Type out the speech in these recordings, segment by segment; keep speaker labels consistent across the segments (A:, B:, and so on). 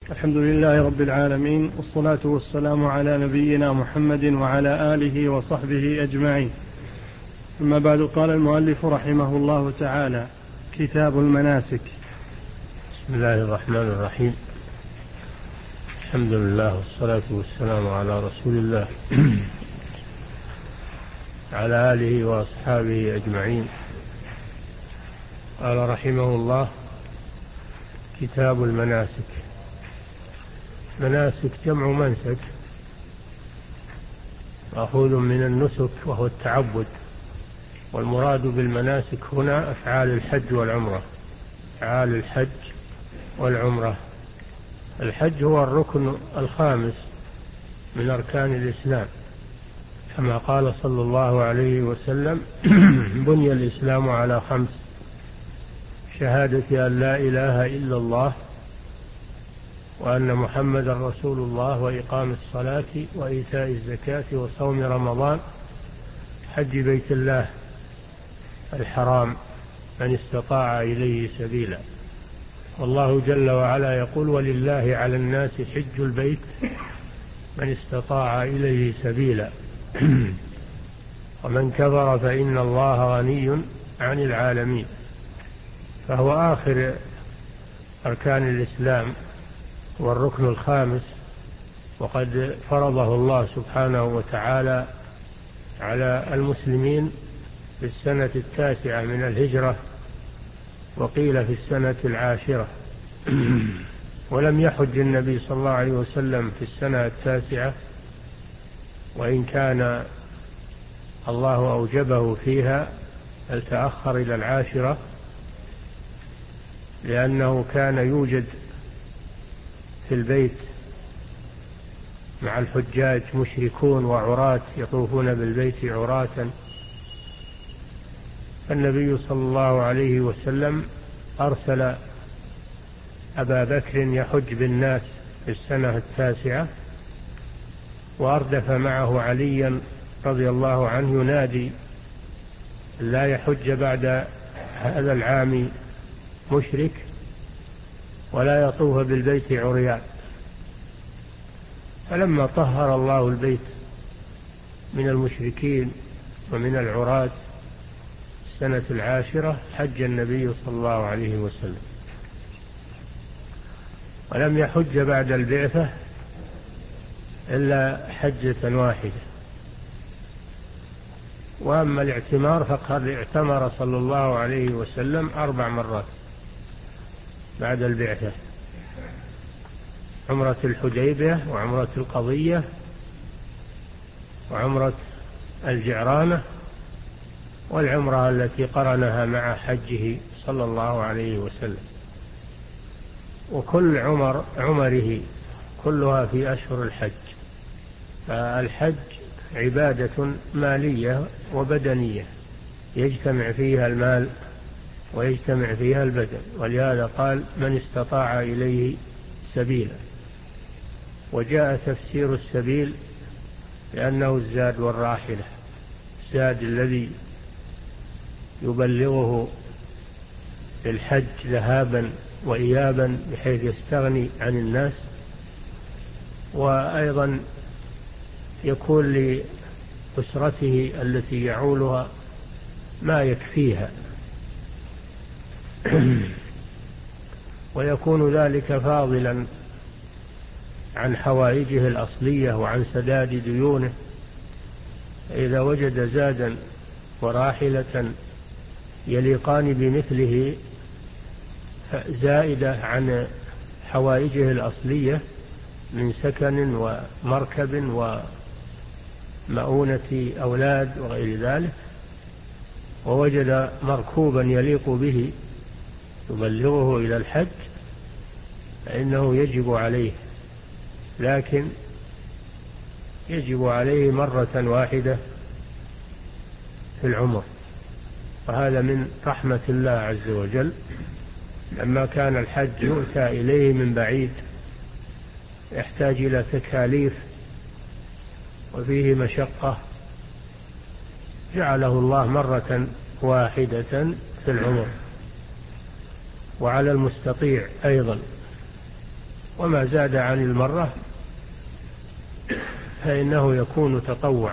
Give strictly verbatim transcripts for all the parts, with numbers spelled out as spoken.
A: الحمد لله رب العالمين، والصلاة والسلام على نبينا محمد وعلى آله وصحبه أجمعين. أما بعد، قال المؤلف رحمه الله تعالى: كتاب المناسك.
B: بسم الله الرحمن الرحيم. الحمد لله والصلاة والسلام على رسول الله على آله وأصحابه أجمعين. قال رحمه الله: كتاب المناسك. مناسك جمع منسك، مأخوذ من النسك وهو التعبد، والمراد بالمناسك هنا أفعال الحج والعمرة. أفعال الحج والعمرة. الحج هو الركن الخامس من أركان الإسلام، كما قال صلى الله عليه وسلم: بني الإسلام على خمس: شهادة أن لا إله إلا الله وأن محمد رسول الله، وإقام الصلاة وإيتاء الزكاة وصوم رمضان، حج بيت الله الحرام من استطاع إليه سبيلا. والله جل وعلا يقول: ولله على الناس حج البيت من استطاع إليه سبيلا ومن كفر فإن الله غني عن العالمين. فهو آخر أركان الإسلام والركن الخامس، وقد فرضه الله سبحانه وتعالى على المسلمين في السنة التاسعة من الهجرة، وقيل في السنة العاشرة. ولم يحج النبي صلى الله عليه وسلم في السنة التاسعة، وإن كان الله أوجبه فيها، بل تأخر إلى العاشرة، لأنه كان يوجد في البيت مع الحجاج مشركون وعراة يطوفون بالبيت عراة. النبي صلى الله عليه وسلم أرسل أبا بكر يحج بالناس في السنة التاسعة، وأردف معه عليا رضي الله عنه ينادي: لا يحج بعد هذا العام مشرك ولا يطوف بالبيت عريان. فلما طهر الله البيت من المشركين ومن العراة السنة العاشرة، حج النبي صلى الله عليه وسلم، ولم يحج بعد البعثة إلا حجة واحدة. وأما الاعتمار فقد اعتمر صلى الله عليه وسلم أربع مرات بعد البعثة: عمرة الحديبية، وعمرة القضية، وعمرة الجعرانة، والعمرة التي قرنها مع حجه صلى الله عليه وسلم. وكل عمر عمره كلها في أشهر الحج. فالحج عبادة مالية وبدنية، يجتمع فيها المال ويجتمع فيها البدن، ولهذا قال: من استطاع إليه سبيلا. وجاء تفسير السبيل لأنه الزاد والراحلة، الزاد الذي يبلغه الحج ذهابا وإيابا بحيث يستغني عن الناس، وأيضا يكون لأسرته التي يعولها ما يكفيها ويكون ذلك فاضلا عن حوائجه الأصلية وعن سداد ديونه. إذا وجد زادا وراحلة يليقان بمثله زائدة عن حوائجه الأصلية من سكن ومركب ومؤونة أولاد وغير ذلك، ووجد مركوبا يليق به يبلغه إلى الحج، فإنه يجب عليه، لكن يجب عليه مرة واحدة في العمر. وهذا من رحمة الله عز وجل، لما كان الحج يؤتى إليه من بعيد يحتاج إلى تكاليف وفيه مشقة، جعله الله مرة واحدة في العمر. وعلى المستطيع أيضا وما زاد عن المرة فإنه يكون تطوع،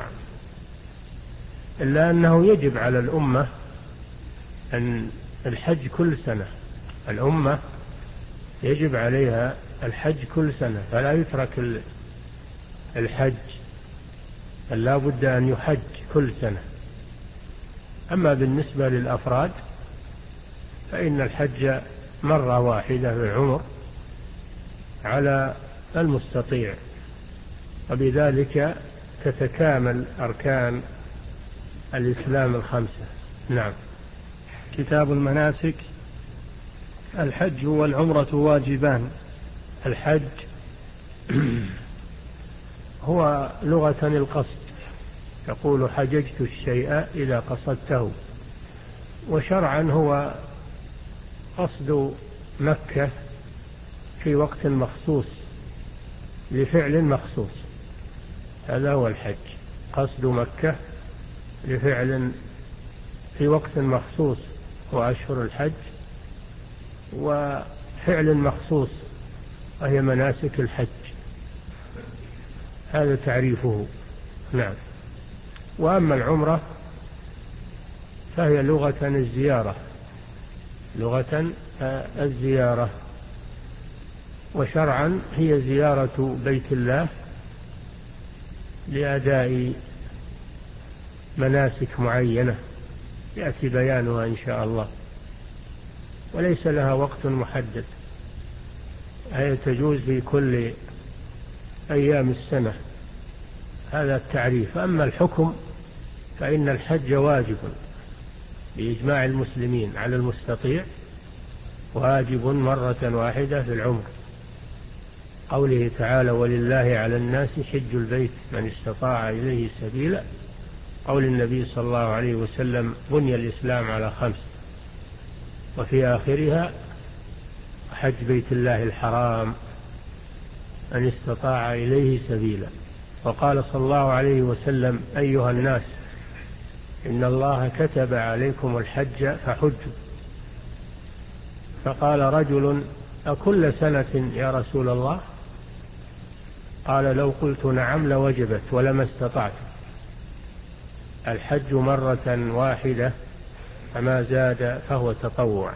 B: إلا أنه يجب على الأمة أن الحج كل سنة. الأمة يجب عليها الحج كل سنة، فلا يترك الحج، بل لا بد أن يحج كل سنة. أما بالنسبة للأفراد فإن الحج مرة واحدة في العمر على المستطيع، وبذلك تتكامل أركان الإسلام الخمسة. نعم.
A: كتاب المناسك. الحج والعمرة واجبان.
B: الحج هو لغة القصد، يقول حججت الشيء إذا قصدته، وشرعا هو قصد مكة في وقت مخصوص لفعل مخصوص، هذا هو الحج، قصد مكة لفعل في وقت مخصوص وأشهر الحج، وفعل مخصوص وهي مناسك الحج، هذا تعريفه. نعم. وأما العمرة فهي لغة الزيارة، لغة الزيارة، وشرعا هي زيارة بيت الله لأداء مناسك معينة يأتي بيانها إن شاء الله، وليس لها وقت محدد، هي تجوز في كل أيام السنة، هذا التعريف. أما الحكم فإن الحج واجب بإجماع المسلمين على المستطيع، واجب مرة واحدة في العمر، قوله تعالى ولله على الناس حج البيت من استطاع إليه سبيلا، قول النبي صلى الله عليه وسلم بني الإسلام على خمس، وفي آخرها حج بيت الله الحرام من استطاع إليه سبيلا. وقال صلى الله عليه وسلم أيها الناس إن الله كتب عليكم الحج فحجوا، فقال رجل أكل سنة يا رسول الله؟ قال لو قلت نعم لوجبت ولما استطعت. الحج مرة واحدة فما زاد فهو تطوع،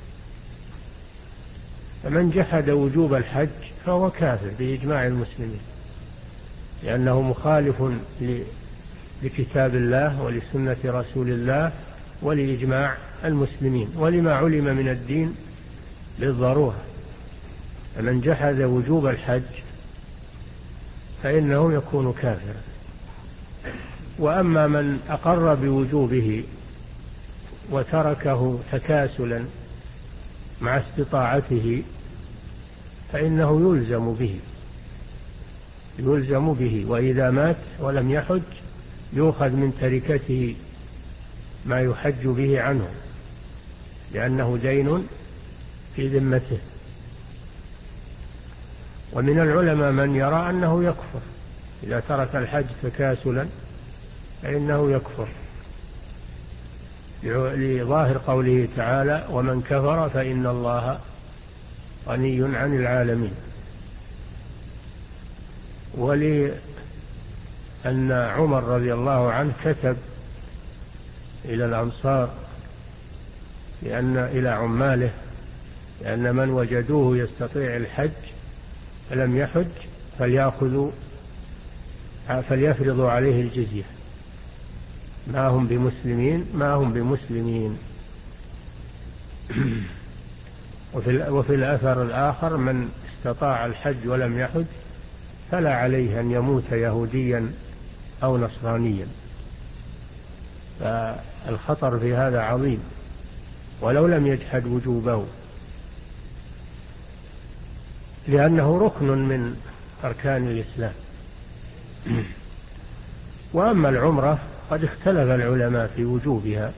B: فمن جحد وجوب الحج فهو كافر بإجماع المسلمين، لأنه مخالف لكتاب الله ولسنة رسول الله ولإجماع المسلمين ولما علم من الدين بالضرورة. فمن جحد وجوب الحج فإنه يكون كافرا. وأما من أقر بوجوبه وتركه تكاسلا مع استطاعته فإنه يلزم به يلزم به وإذا مات ولم يحج يؤخذ من تركته ما يحج به عنه، لأنه دين في ذمته. ومن العلماء من يرى أنه يكفر إذا ترك الحج تكاسلا، فإنه يكفر لظاهر قوله تعالى ومن كفر فإن الله غني عن العالمين. ولأن عمر رضي الله عنه كتب إلى الأنصار لأن إلى عماله لأن من وجدوه يستطيع الحج فلم يحج فليأخذوا فليفرضوا عليه الجزية، ما هم بمسلمين ما هم بمسلمين. وفي, وفي الأثر الآخر من استطاع الحج ولم يحج فلا عليه أن يموت يهوديا أو نصرانيا. فالخطر في هذا عظيم ولو لم يجحد وجوبه، لأنه ركن من أركان الإسلام. وأما العمرة قد اختلف العلماء في وجوبها،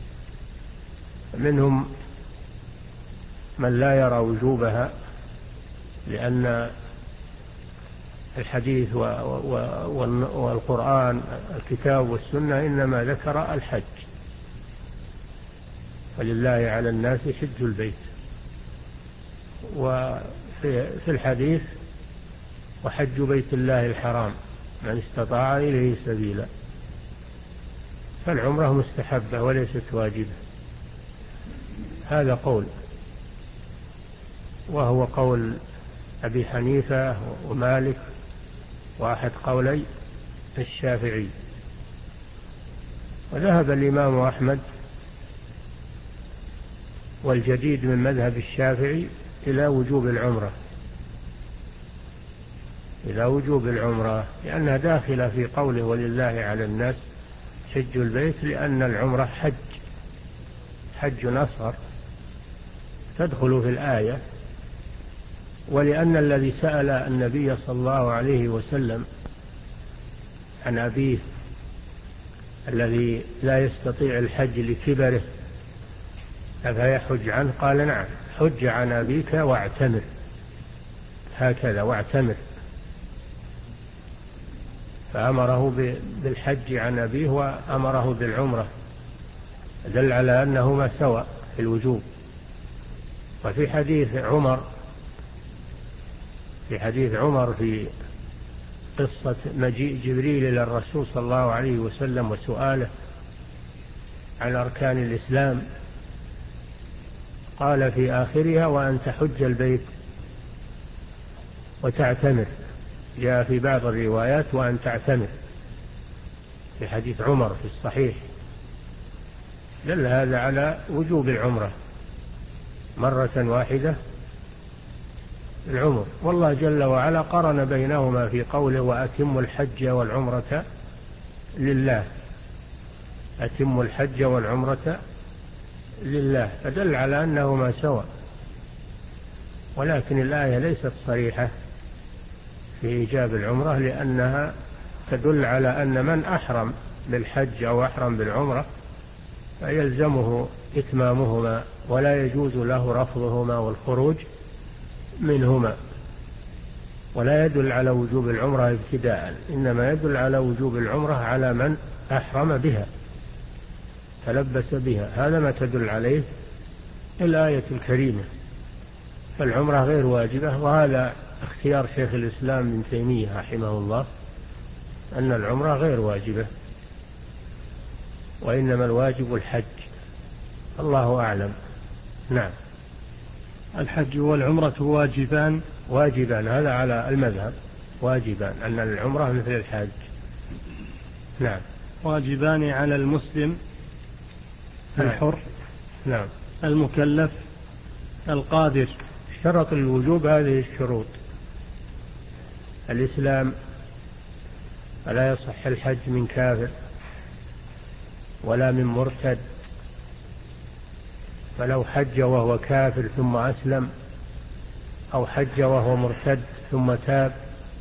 B: منهم من لا يرى وجوبها لأن الحديث والقرآن الكتاب والسنة إنما ذكر الحج، ولله على الناس حج البيت. في الحديث وحج بيت الله الحرام من استطاع إليه سبيلا، فالعمرة مستحبة وليست واجبة. هذا قول، وهو قول أبي حنيفة ومالك وأحد قولي الشافعي. وذهب الإمام أحمد والجديد من مذهب الشافعي إلى وجوب العمرة إلى وجوب العمرة لأنها داخلة في قوله ولله على الناس حج البيت، لأن العمرة حج حج أصغر تدخل في الآية، ولأن الذي سأل النبي صلى الله عليه وسلم عن أبيه الذي لا يستطيع الحج لكبره أفيحج عنه، قال نعم حج عن أبيك واعتمر، هكذا واعتمر، فأمره بالحج عن أبيه وأمره بالعمرة، دل على أنهما سواء في الوجوب. وفي حديث عمر في حديث عمر في قصة مجيء جبريل إلى الرسول صلى الله عليه وسلم وسؤاله عن أركان الإسلام، قال في آخرها وأن تحج البيت وتعتمر، جاء في بعض الروايات وأن تعتمر في حديث عمر في الصحيح، دل هذا على وجوب العمرة مرة واحدة العمر. والله جل وعلا قرن بينهما في قوله وأتم الحج والعمرة لله، أتم الحج والعمرة لله، فدل على أنهما سواء. ولكن الآية ليست صريحة في إيجاب العمرة، لأنها تدل على أن من أحرم بالحج أو أحرم بالعمرة فيلزمه إتمامهما ولا يجوز له رفضهما والخروج منهما، ولا يدل على وجوب العمرة ابتداء، إنما يدل على وجوب العمرة على من أحرم بها تلبس بها، هذا ما تدل عليه الآية الكريمة. فالعمرة غير واجبة، وهذا اختيار شيخ الإسلام ابن تيمية رحمه الله أن العمرة غير واجبة، وإنما الواجب الحج، الله أعلم. نعم.
A: الحج والعمرة واجبان
B: واجبان هذا على المذهب، واجبان أن العمرة مثل الحج. نعم.
A: واجبان على المسلم الحر
B: نعم
A: المكلف القادر.
B: شرط الوجوب هذه الشروط: الإسلام، فلا يصح الحج من كافر ولا من مرتد، فلو حج وهو كافر ثم أسلم أو حج وهو مرتد ثم تاب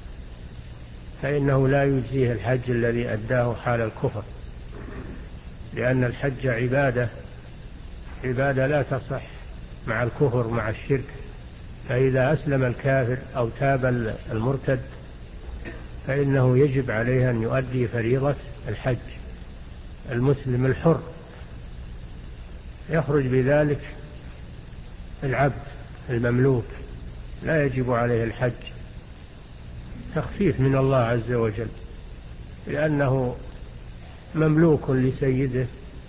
B: فإنه لا يجزيه الحج الذي أداه حال الكفر، لأن الحج عبادة عبادة لا تصح مع الكفر مع الشرك. فإذا أسلم الكافر أو تاب المرتد فإنه يجب عليه أن يؤدي فريضة الحج. المسلم الحر يخرج بذلك العبد المملوك لا يجب عليه الحج، تخفيف من الله عز وجل، لأنه مملوك لسيده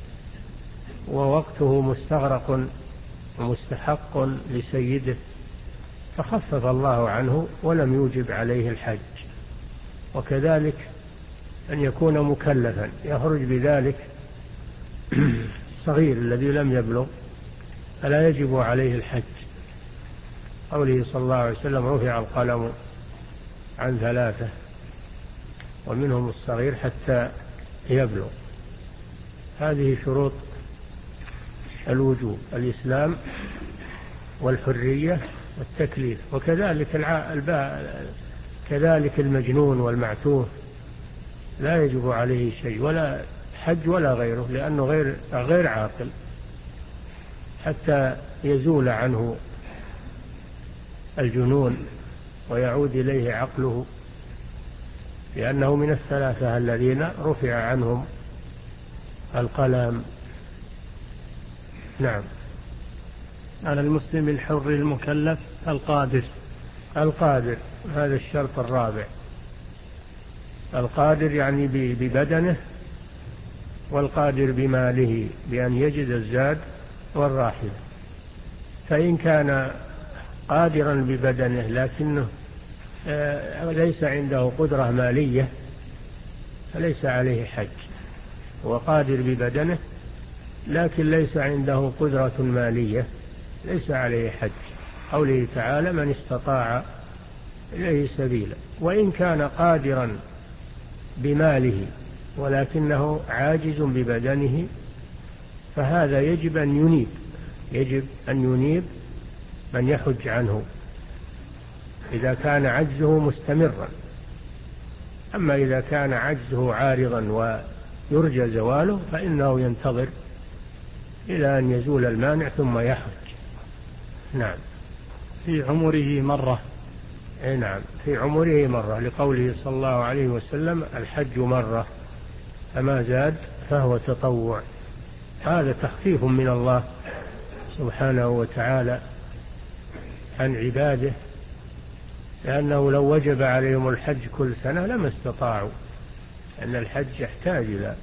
B: ووقته مستغرق ومستحق لسيده، فخفف الله عنه ولم يوجب عليه الحج. وكذلك أن يكون مكلفا يخرج بذلك الصغير الذي لم يبلغ فلا يجب عليه الحج، قوله صلى الله عليه وسلم رفع القلم عن ثلاثة ومنهم الصغير حتى يبلغ. هذه شروط الوجوب: الإسلام والحرية والتكليف. وكذلك الباء كذلك المجنون والمعتوه لا يجب عليه شيء ولا حج ولا غيره، لأنه غير غير عاقل حتى يزول عنه الجنون ويعود إليه عقله، لأنه من الثلاثة الذين رفع عنهم القلم. نعم.
A: على المسلم الحر المكلف القادر.
B: القادر، هذا الشرط الرابع. القادر يعني ببدنه، والقادر بماله بأن يجد الزاد والراحلة. فإن كان قادرا ببدنه لكنه ليس عنده قدرة مالية فليس عليه حج. هو قادر ببدنه لكن ليس عنده قدرة مالية ليس عليه حج. قوله تعالى: من استطاع إليه سبيلا. وإن كان قادرا بماله ولكنه عاجز ببدنه فهذا يجب أن ينيب يجب أن ينيب من يحج عنه إذا كان عجزه مستمرا. أما إذا كان عجزه عارضا ويرجى زواله فإنه ينتظر إلى أن يزول المانع ثم يحج. نعم.
A: في عمره مرة.
B: أي نعم، في عمره مرة، لقوله صلى الله عليه وسلم: الحج مرة فما زاد فهو تطوع. هذا تخفيف من الله سبحانه وتعالى عن عباده، لأنه لو وجب عليهم الحج كل سنة لما استطاعوا، أن الحج يحتاج إلى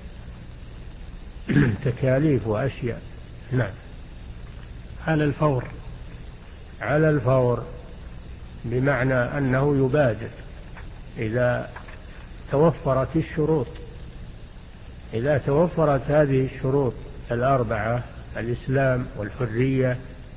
B: تكاليف وأشياء. نعم.
A: على الفور.
B: على الفور بمعنى أنه يبادر إذا توفرت الشروط. إذا توفرت هذه الشروط الأربعة: الإسلام والحرية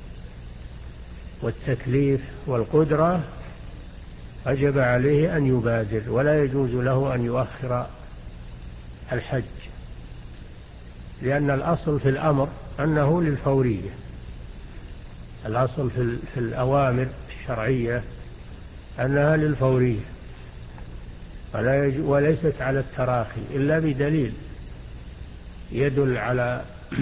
B: والتكليف والقدرة، وجب عليه أن يبادر، ولا يجوز له أن يؤخر الحج، لأن الأصل في الأمر أنه للفورية. الأصل في الأوامر الشرعية أنها للفورية، وليست على التراخي إلا بدليل يدل على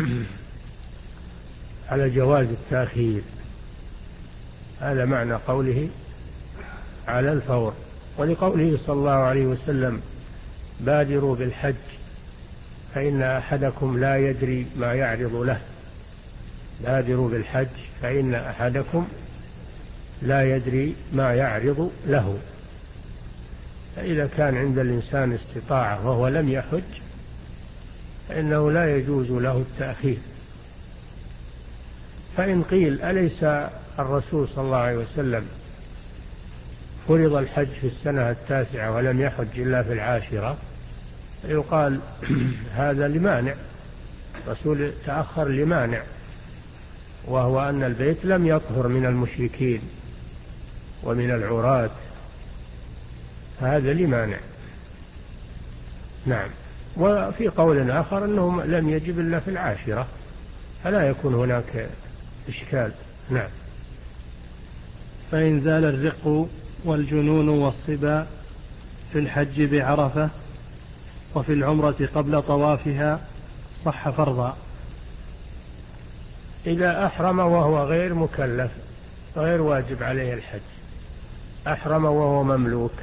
B: على جواز التأخير. هذا معنى قوله على الفور. ولقوله صلى الله عليه وسلم: بادروا بالحج فإن أحدكم لا يدري ما يعرض له. بادروا بالحج فإن أحدكم لا يدري ما يعرض له. فإذا كان عند الإنسان استطاعة وهو لم يحج فإنه لا يجوز له التأخير. فإن قيل: أليس الرسول صلى الله عليه وسلم فرض الحج في السنة التاسعة ولم يحج إلا في العاشرة؟ يقال: هذا لمانع، الرسول تأخر لمانع، وهو أن البيت لم يطهر من المشركين ومن العراة، هذا لمانع. نعم. وفي قول آخر أنه لم يجب إلا في العاشرة، فلا يكون هناك إشكال. نعم.
A: فإن زال الرق والجنون والصبا في الحج بعرفة وفي العمرة قبل طوافها صح فرضا.
B: إذا أحرم وهو غير مكلف غير واجب عليه الحج، أحرم وهو مملوك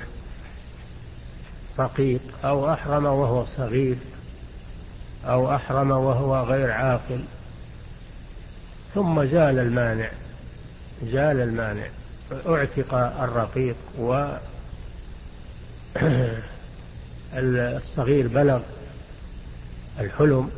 B: رقيق، أو أحرم وهو صغير، أو أحرم وهو غير عاقل، ثم زال المانع زال المانع اعتق الرقيق والصغير بلغ الحلم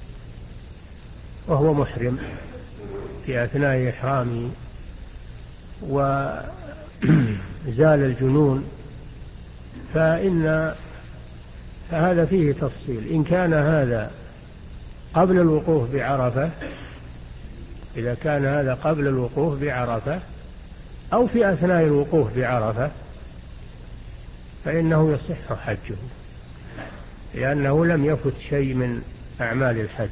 B: وهو محرم في أثناء إحرامه، وزال الجنون، فإن فهذا فيه تفصيل. إن كان هذا قبل الوقوف بعرفة، إذا كان هذا قبل الوقوف بعرفة أو في أثناء الوقوف بعرفة فإنه يصح حجه، لأنه لم يفت شيء من أعمال الحج.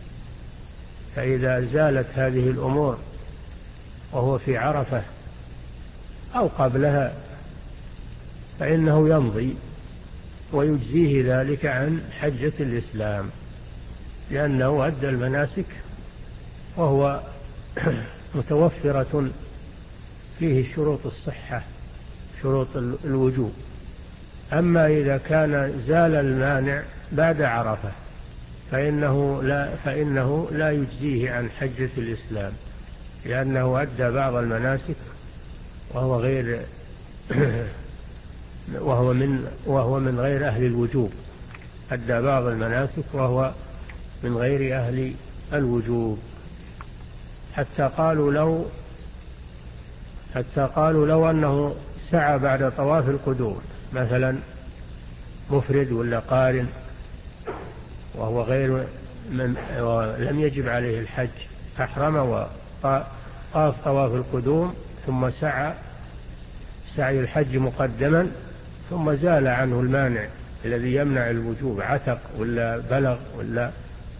B: فإذا زالت هذه الأمور وهو في عرفة أو قبلها فإنه يمضي ويجزيه ذلك عن حجة الإسلام، لأنه أدى المناسك وهو متوفرة فيه شروط الصحة، شروط الوجوب. أما إذا كان زال المانع بعد عرفة فإنه لا, فإنه لا يجزيه عن حجة الإسلام، لأنه أدى بعض المناسك وهو غير وهو من وهو من غير أهل الوجوب، أدى بعض المناسك وهو من غير أهل الوجوب، حتى قالوا لو حتى قالوا لو أنه سعى بعد طواف القدوم مثلا مفرد ولا قارن وهو غير من لم يجب عليه الحج، أحرم وطاف طواف القدوم ثم سعى سعي الحج مقدما، ثم زال عنه المانع الذي يمنع الوجوب، عتق ولا بلغ ولا،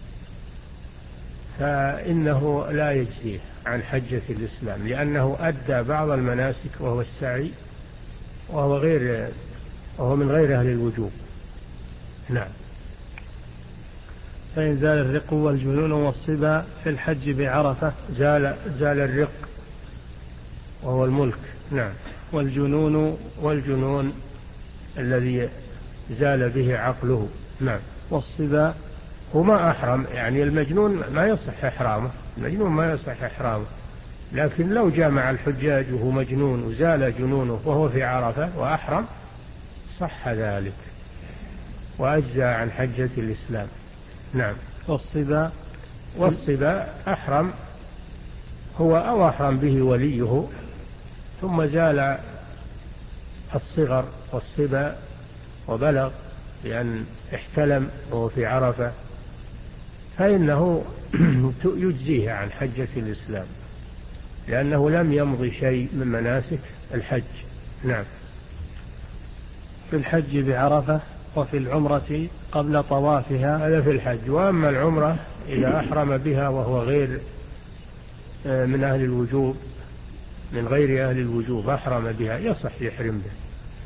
B: فإنه لا يجزيه عن حجة الإسلام، لأنه أدى بعض المناسك وهو السعي وهو غير وهو من غير أهل الوجوب. نعم.
A: فإن زال الرق والجنون والصبا في الحج بعرفة
B: زال زال الرق وهو الملك. نعم.
A: والجنون
B: والجنون الذي زال به عقله. نعم.
A: والصبا
B: هو ما أحرم، يعني المجنون ما يصح إحرامه، المجنون ما يصح إحرامه، لكن لو جامع الحجاج وهو مجنون وزال جنونه وهو في عرفة وأحرم صح ذلك وأجزى عن حجة الإسلام. نعم.
A: والصبا
B: والصبا أحرم هو أو أحرم به وليه ثم زال الصغر والصبا وبلغ لأن احتلم وهو في عرفة، فإنه يجزيه عن حجة الإسلام لأنه لم يمضي شيء من مناسك الحج. نعم.
A: في الحج بعرفة وفي العمرة قبل طوافها،
B: هذا في الحج. وأما العمرة إذا أحرم بها وهو غير من أهل الوجوب، من غير أهل الوجوب أحرم بها يصح يحرم به،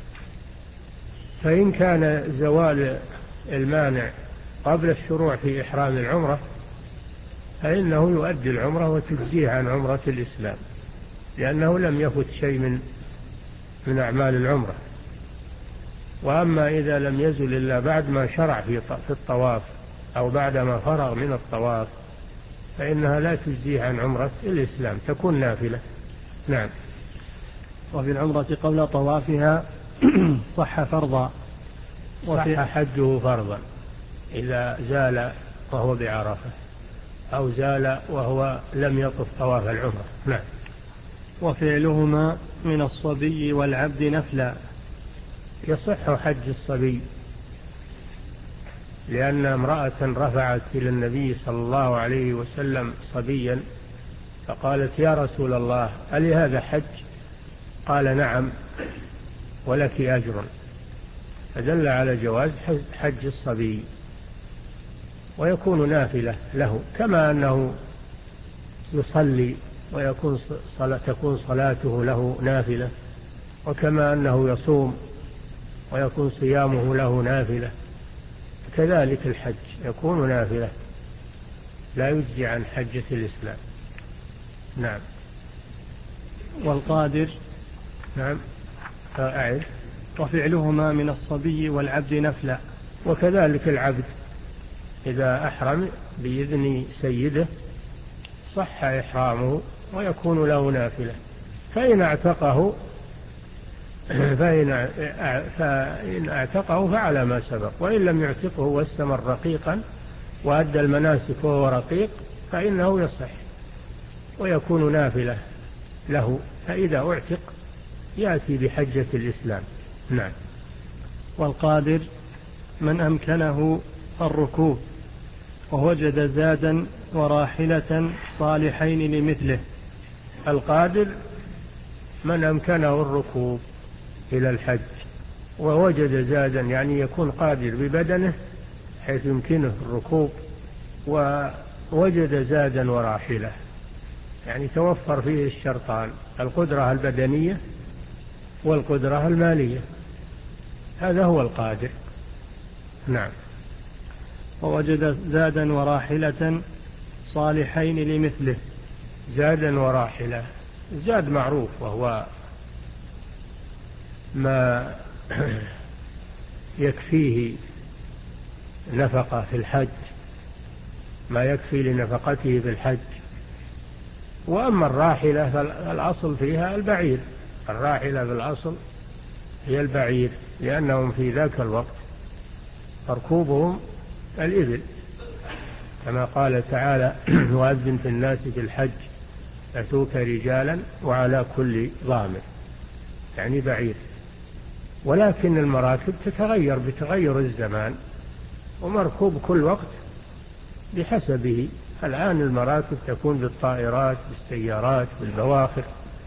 B: فإن كان زوال المانع قبل الشروع في إحرام العمرة فإنه يؤدي العمرة وتجزيه عن عمرة الإسلام، لأنه لم يفت شيء من من أعمال العمرة. وأما إذا لم يزل إلا بعد ما شرع في الطواف أو بعدما فرغ من الطواف فإنها لا تجزيه عن عمرة الإسلام، تكون نافلة. نعم.
A: وفي العمرة قبل طوافها صح فرضا،
B: صح حجه فرضا إذا زال وهو بعرفة أو زال وهو لم يطف طواف العمرة. نعم.
A: وفعلهما من الصبي والعبد نفلا.
B: يصح حج الصبي لأن امرأة رفعت إلى النبي صلى الله عليه وسلم صبيا فقالت يا رسول الله ألي هذا حج؟ قال نعم ولك أجر، فدل على جواز حج الصبي ويكون نافلة له، كما أنه يصلي ويكون صلاة تكون صلاته له نافلة، وكما أنه يصوم ويكون صيامه له نافلة، كذلك الحج يكون نافلة لا يجزي عن حجة الإسلام. نعم.
A: والقادر.
B: نعم. أعد.
A: وفعلهما من الصبي والعبد نفلا.
B: وكذلك العبد إذا أحرم بإذن سيده صح إحرامه ويكون له نافلة، فإن اعتقه فإن فإن اعتقه فعلى ما سبق، وإن لم يعتقه واستمر رقيقا وأدى المناسك وهو رقيق فإنه يصح ويكون نافلة له، فإذا اعتق يأتي بحجة الإسلام. نعم.
A: والقادر من أمكنه الركوب ووجد زادا وراحلة صالحين لمثله.
B: القادر من أمكنه الركوب إلى الحج ووجد زادا، يعني يكون قادر ببدنه حيث يمكنه الركوب، ووجد زادا وراحلة، يعني توفر فيه الشرطان، القدرة البدنية والقدرة المالية، هذا هو القادر. نعم.
A: ووجد زادا وراحلة صالحين لمثله.
B: زادا وراحلة، زاد معروف وهو ما يكفيه نفقة في الحج، ما يكفي لنفقته في الحج. وأما الراحلة فالأصل فيها البعير، الراحلة بالأصل هي البعير، لأنهم في ذاك الوقت مركوبهم الإبل، كما قال تعالى وأذن في الناس في الحج يأتوك رجالا وعلى كل ضامر، يعني بعير. ولكن المراكب تتغير بتغير الزمان، ومركوب كل وقت بحسبه. الآن المراكب تكون بالطائرات بالسيارات بالبواخر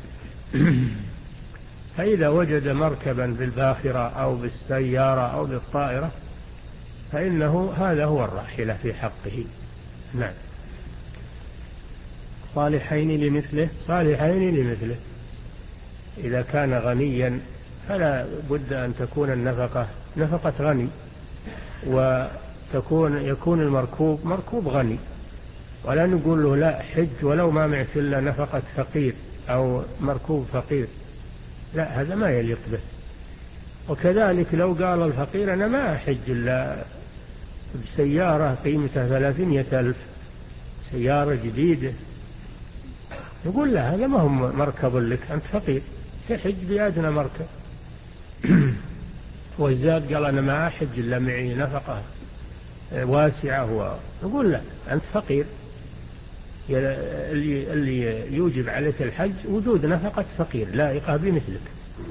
B: فإذا وجد مركبا بالباخرة أو بالسيارة أو بالطائرة فإنه هذا هو الراحلة في حقه. نعم.
A: صالحين لمثله
B: صالحين لمثله إذا كان غنيا فلا بد أن تكون النفقة نفقة غني، وتكون يكون المركوب مركوب غني، ولا نقول له لا حج ولو ما معك إلا نفقة فقير أو مركوب فقير، لا، هذا ما يليق به. وكذلك لو قال الفقير أنا ما أحج إلا بسيارة قيمتها ثلاثمائة ألف، سيارة جديدة، نقول لا، هذا ما هو مركب لك، أنت فقير، تحج بأدنى مركب. والزاد قال أنا ما أحج إلا معي نفقة واسعة، نقول لا، أنت فقير، اللي, اللي يوجب عليك الحج وجود نفقة فقير لائقة بمثلك،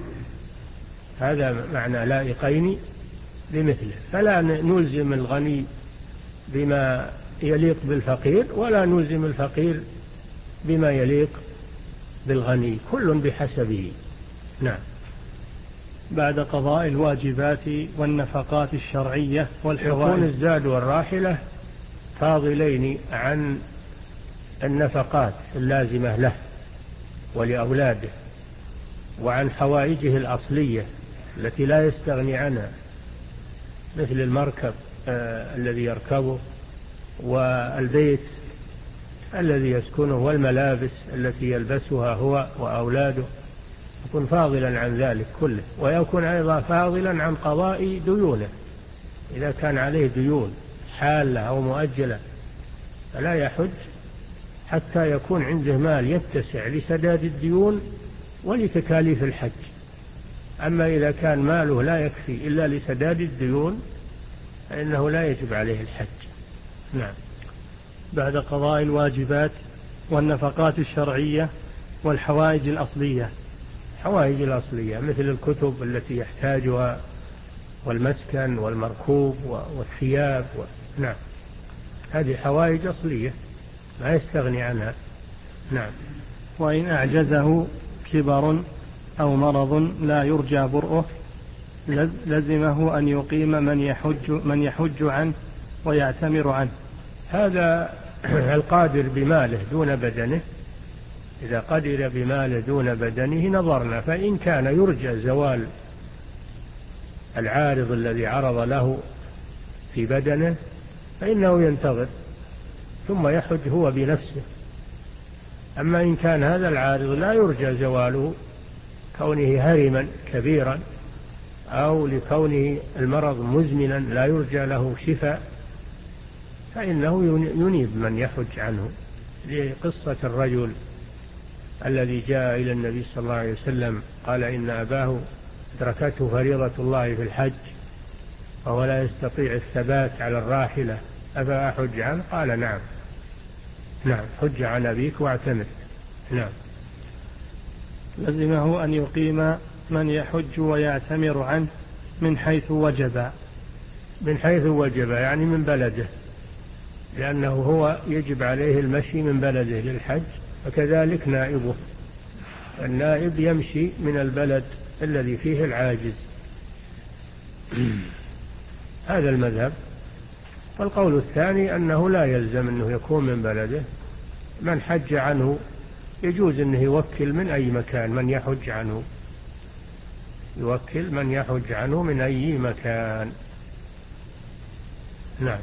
B: هذا معنى لائقين بمثله. فلا نلزم الغني بما يليق بالفقير، ولا نلزم الفقير بما يليق بالغني، كل بحسبه. نعم.
A: بعد قضاء الواجبات والنفقات الشرعية والحوائج
B: يكون الزاد والراحلة فاضلين عن النفقات اللازمة له ولأولاده، وعن حوائجه الأصلية التي لا يستغني عنها، مثل المركب آه الذي يركبه، والبيت الذي يسكنه، والملابس التي يلبسها هو وأولاده، يكون فاضلا عن ذلك كله. ويكون أيضا فاضلا عن قضاء ديونه، إذا كان عليه ديون حالة أو مؤجلة فلا يحج حتى يكون عنده مال يتسع لسداد الديون ولتكاليف الحج. أما إذا كان ماله لا يكفي إلا لسداد الديون فإنه لا يجب عليه الحج. نعم.
A: بعد قضاء الواجبات والنفقات الشرعية والحوائج الأصلية.
B: حوائج الأصلية مثل الكتب التي يحتاجها والمسكن والمركوب والثياب و... نعم، هذه حوائج أصلية ما يستغني عنها. نعم.
A: وإن أعجزه كبر أو مرض لا يرجى برؤه لزمه أن يقيم من يحج, من يحج عنه ويعتمر عنه.
B: هذا القادر بماله دون بدنه، إذا قدر بماله دون بدنه نظرنا، فإن كان يرجى زوال العارض الذي عرض له في بدنه فإنه ينتظر ثم يحج هو بنفسه. أما إن كان هذا العارض لا يرجى زواله، كونه هرما كبيرا أو لكونه المرض مزمنا لا يرجى له شفاء، فإنه ينيب من يحج عنه. لقصة الرجل الذي جاء إلى النبي صلى الله عليه وسلم قال إن أباه أدركته فريضة الله في الحج وهو لا يستطيع الثبات على الراحلة، أفأحج عنه؟ قال نعم نعم حج عن أبيك واعتمر. نعم.
A: لزمه أن يقيم من يحج ويعتمر عنه من حيث وجب.
B: من حيث وجب يعني من بلده، لأنه هو يجب عليه المشي من بلده للحج، وكذلك نائبه، النائب يمشي من البلد الذي فيه العاجز. هذا المذهب. والقول الثاني أنه لا يلزم أنه يكون من بلده، من حج عنه يجوز أنه يوكل من أي مكان من يحج عنه، يوكل من يحج عنه من أي مكان. نعم.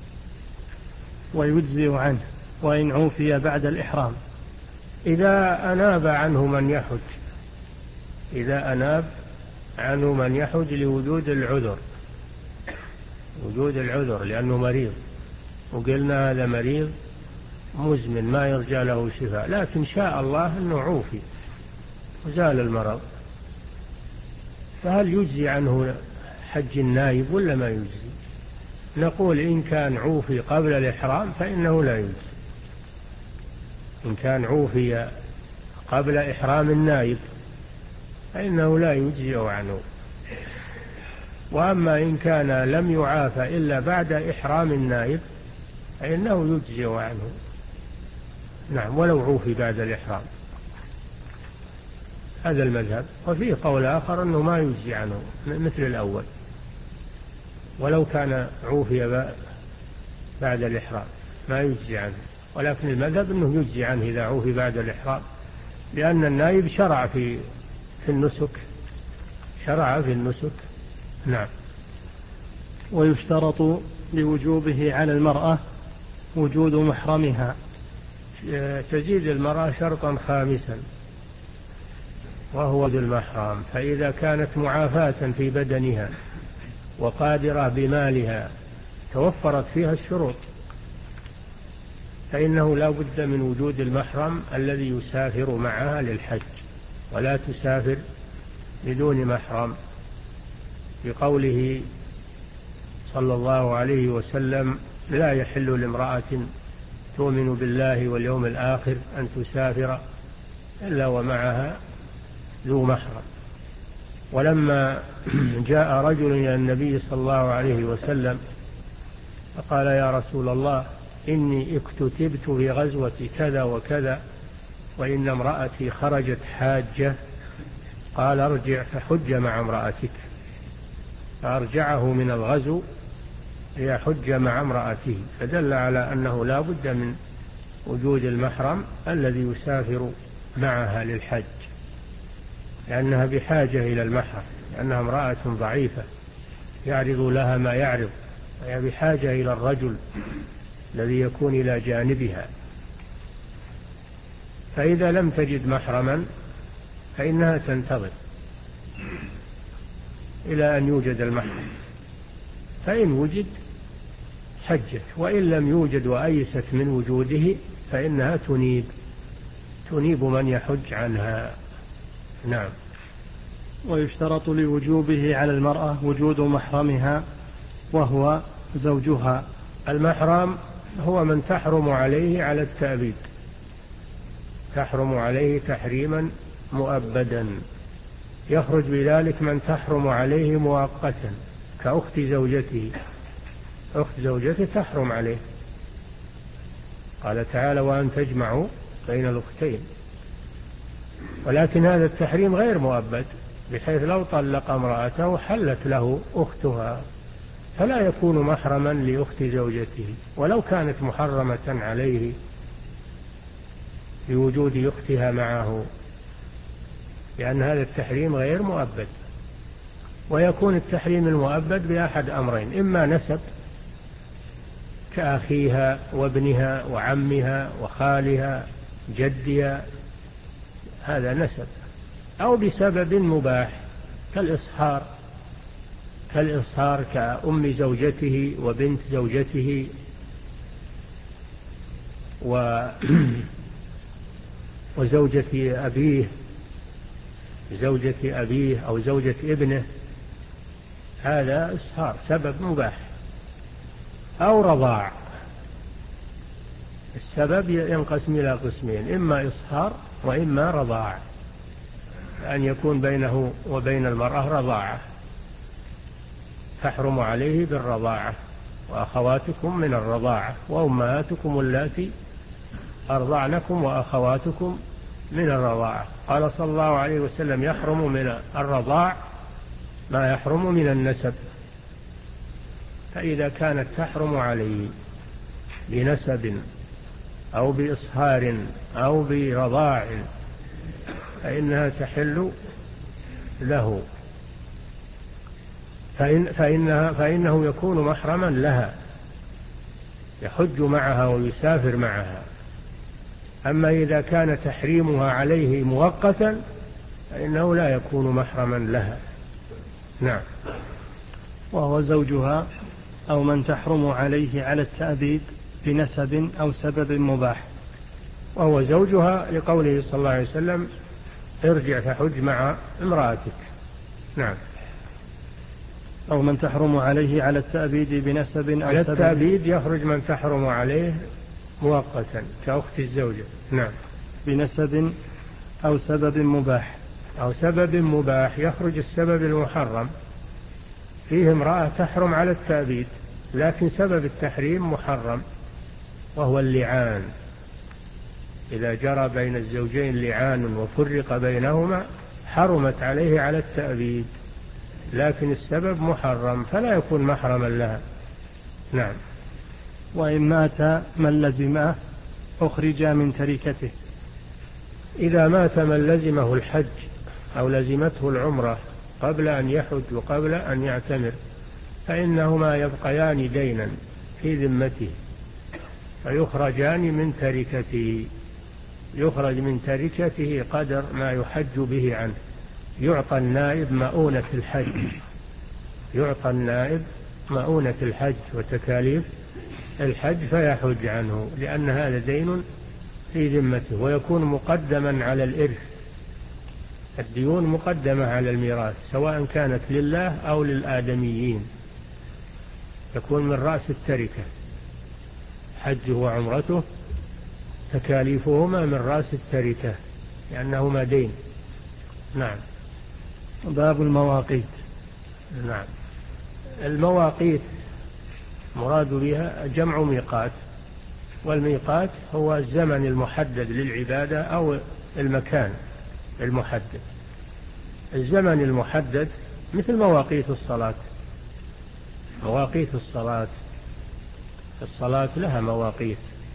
A: ويجزئ عنه وإن عوفي بعد الإحرام.
B: إذا أناب عنه من يحج، إذا أناب عنه من يحج لوجود العذر، وجود العذر لأنه مريض، وقلنا هذا مريض مزمن ما يرجى له شفاء، لكن شاء الله أنه عوفي وزال المرض، فهل يجزي عنه حج النائب ولا ما يجزي؟ نقول إن كان عوفي قبل الإحرام فإنه لا يجزي، إن كان عوفي قبل إحرام النائب فإنه لا يجزي عنه. وأما إن كان لم يعافى إلا بعد إحرام النائب فإنه يجزي عنه، نعم، ولو عوفي بعد الإحرام. هذا المذهب. وفيه قول آخر أنه ما يجزي عنه مثل الأول ولو كان عوفي بعد الإحرام ما يجزي عنه، ولكن المذهب أنه يجزي عنه إذا عوفي بعد الإحرام، لأن النائب شرع في في النسك شرع في النسك نعم.
A: ويشترط لوجوبه على المرأة وجود محرمها.
B: تزيد المرأة شرطا خامسا وهو ذو المحرم، فإذا كانت معافاة في بدنها وقادرة بمالها توفرت فيها الشروط فإنه لا بد من وجود المحرم الذي يسافر معها للحج، ولا تسافر بدون محرم، بقوله صلى الله عليه وسلم: لا يحل لامرأة تؤمن بالله واليوم الآخر أن تسافر إلا ومعها ذو محرم. ولما جاء رجل إلى النبي صلى الله عليه وسلم فقال: يا رسول الله، إني اكتتبت في غزوة كذا وكذا وإن امرأتي خرجت حاجة، قال: ارجع فحج مع امرأتك. فأرجعه من الغزو ليحج مع امرأته، فدل على أنه لا بد من وجود المحرم الذي يسافر معها للحج، لأنها بحاجة إلى المحرم، لأنها امرأة ضعيفة يعرض لها ما يعرض، وهي بحاجة إلى الرجل الذي يكون إلى جانبها. فإذا لم تجد محرما فإنها تنتظر إلى أن يوجد المحرم، فإن وجد حجت، وإن لم يوجد وأيست من وجوده فإنها تنيب تنيب من يحج عنها. نعم.
A: ويشترط لوجوبه على المرأة وجود محرمها وهو زوجها.
B: المحرم هو من تحرم عليه على التأبيد، تحرم عليه تحريما مؤبدا، يخرج بذلك من تحرم عليه مؤقتا كأخت زوجته، أخت زوجته تحرم عليه، قال تعالى: وأن تجمعوا بين الأختين. ولكن هذا التحريم غير مؤبد، بحيث لو طلق امرأته حلت له أختها، فلا يكون محرما لأخت زوجته ولو كانت محرمة عليه بوجود أختها معه، لأن هذا التحريم غير مؤبد. ويكون التحريم المؤبد بأحد أمرين: إما نسب كأخيها وابنها وعمها وخالها جدها، هذا نسب، أو بسبب مباح كالإصهار كالإصهار كأم زوجته وبنت زوجته و وزوجة أبيه زوجة أبيه أو زوجة ابنه، هذا إصهار سبب مباح. أو رضاع، السبب ينقسم إلى قسمين: إما إصهار وإما رضاع، أن يكون بينه وبين المرأة رضاعة تحرم عليه بالرضاعة، وأخواتكم من الرضاعة وأمهاتكم اللاتي أرضعنكم وأخواتكم من الرضاعة. قال صلى الله عليه وسلم: يحرم من الرضاع ما يحرم من النسب. فإذا كانت تحرم عليه بنسب أو بإصهار أو برضاع فإنها تحل له، فإن فإنها فإنه يكون محرما لها، يحج معها ويسافر معها. أما إذا كان تحريمها عليه مؤقتا فإنه لا يكون محرما لها. نعم.
A: وهو زوجها أو من تحرم عليه على التأبيد بنسب أو سبب مباح.
B: وهو زوجها لقوله صلى الله عليه وسلم: ارجع فحج مع امرأتك. نعم.
A: أو من تحرم عليه على التأبيد بنسب أو
B: على
A: سبب.
B: التأبيد يخرج من تحرم عليه مؤقتا كأخت الزوجة. نعم.
A: بنسب أو سبب مباح.
B: أو سبب مباح يخرج السبب المحرم. فيه امرأة تحرم على التأبيد لكن سبب التحريم محرم وهو اللعان. إذا جرى بين الزوجين لعان وفرق بينهما حرمت عليه على التأبيد لكن السبب محرم فلا يكون محرما لها. نعم.
A: وإن مات من لزمه أخرج من تركته.
B: إذا مات من لزمه الحج أو لزمته العمرة قبل أن يحج وقبل أن يعتمر فإنهما يبقيان دينا في ذمته فيخرجان من تركته. يخرج من تركته قدر ما يحج به عنه. يعطى النائب مؤونة الحج. يعطى النائب مؤونة الحج وتكاليف الحج فيحج عنه لأن هذا دين في ذمته ويكون مقدما على الإرث. الديون مقدمة على الميراث سواء كانت لله أو للآدميين. يكون من رأس التركة حجه وعمرته تكاليفهما من رأس التركة لأنهما دين. نعم.
A: باب المواقيت.
B: نعم. المواقيت مراد بها جمع ميقات والميقات هو الزمن المحدد للعبادة أو المكان المحدد. الزمن المحدد مثل مواقيت الصلاة. مواقيت الصلاة الصلاة لها مواقيت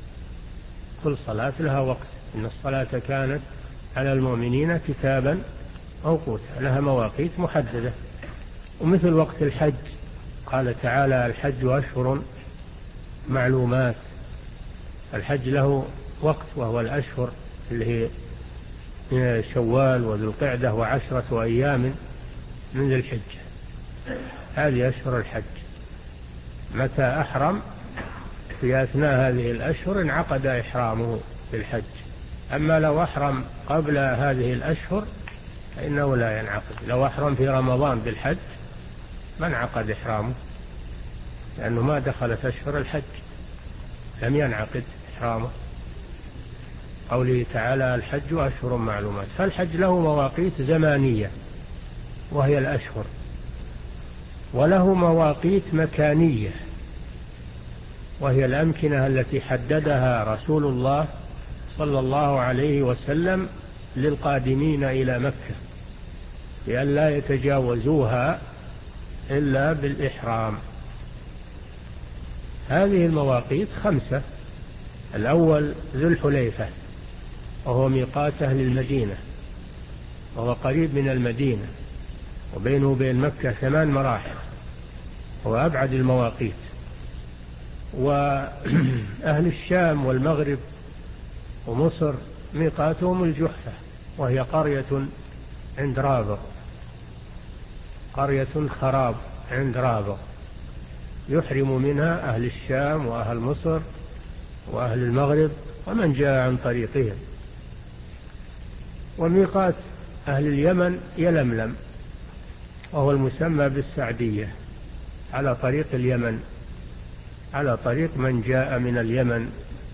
B: كل صلاة لها وقت. إن الصلاة كانت على المؤمنين كتابا موقوتا لها مواقيت محددة. ومثل وقت الحج قال تعالى الحج أشهر معلومات. الحج له وقت وهو الأشهر اللي هي شوال وذو القعدة وعشرة أيام من ذي الحجة. هذه أشهر الحج. متى أحرم في أثناء هذه الأشهر انعقد إحرامه في الحج. أما لو أحرم قبل هذه الأشهر فإنه لا ينعقد. لو أحرم في رمضان بالحج ما انعقد إحرامه لأنه ما دخلت أشهر الحج لم ينعقد إحرامه. قوله تعالى الحج أشهر معلومات. فالحج له مواقيت زمانية وهي الأشهر وله مواقيت مكانية وهي الأمكنة التي حددها رسول الله صلى الله عليه وسلم للقادمين إلى مكة لأن لا يتجاوزوها إلا بالإحرام. هذه المواقيت خمسة. الأول ذو الحليفة وهو ميقات أهل المدينة وهو قريب من المدينة وبينه وبين مكة ثمان مراحل هو أبعد المواقيت. وأهل الشام والمغرب ومصر ميقاتهم الجحفة وهي قرية عند رابغ قرية خراب عند رابغ يحرم منها أهل الشام وأهل مصر وأهل المغرب ومن جاء عن طريقهم. وميقات أهل اليمن يلملم وهو المسمى بالسعدية على طريق اليمن على طريق من جاء من اليمن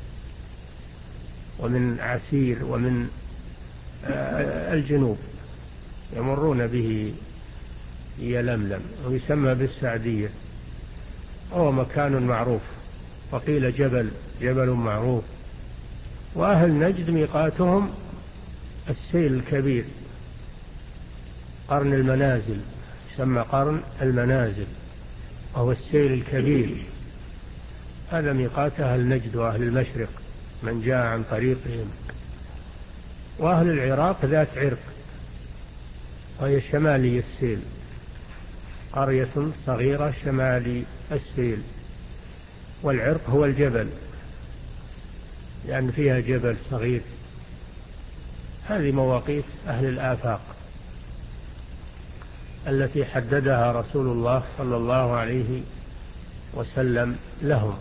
B: ومن عسير ومن الجنوب يمرون به يلملم ويسمى بالسعدية وهو مكان معروف وقيل جبل جبل معروف. وأهل نجد ميقاتهم السيل الكبير قرن المنازل يسمى قرن المنازل وهو السيل الكبير. هذا ميقات أهل نجد وأهل المشرق من جاء عن طريقهم. وأهل العراق ذات عرق وهي شمالي السيل قرية صغيرة شمالي السيل. والعرق هو الجبل لأن فيها جبل صغير. هذه مواقيت أهل الآفاق التي حددها رسول الله صلى الله عليه وسلم لهم.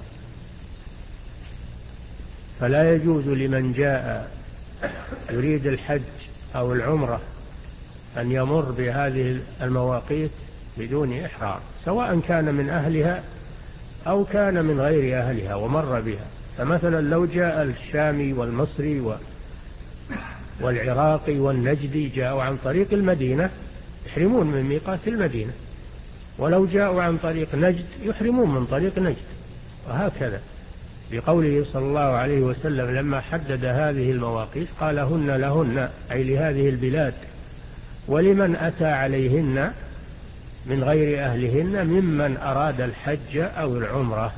B: فلا يجوز لمن جاء يريد الحج أو العمرة أن يمر بهذه المواقيت بدون إحرام، سواء كان من أهلها أو كان من غير أهلها ومر بها. فمثلا لو جاء الشامي والمصري والعراقي والنجدي جاءوا عن طريق المدينة يحرمون من ميقات المدينة، ولو جاءوا عن طريق نجد يحرمون من طريق نجد، وهكذا. بقوله صلى الله عليه وسلم لما حدد هذه المواقيت قال هن لهن، أي لهذه البلاد، ولمن أتى عليهن من غير أهلهن ممن أراد الحج أو العمرة.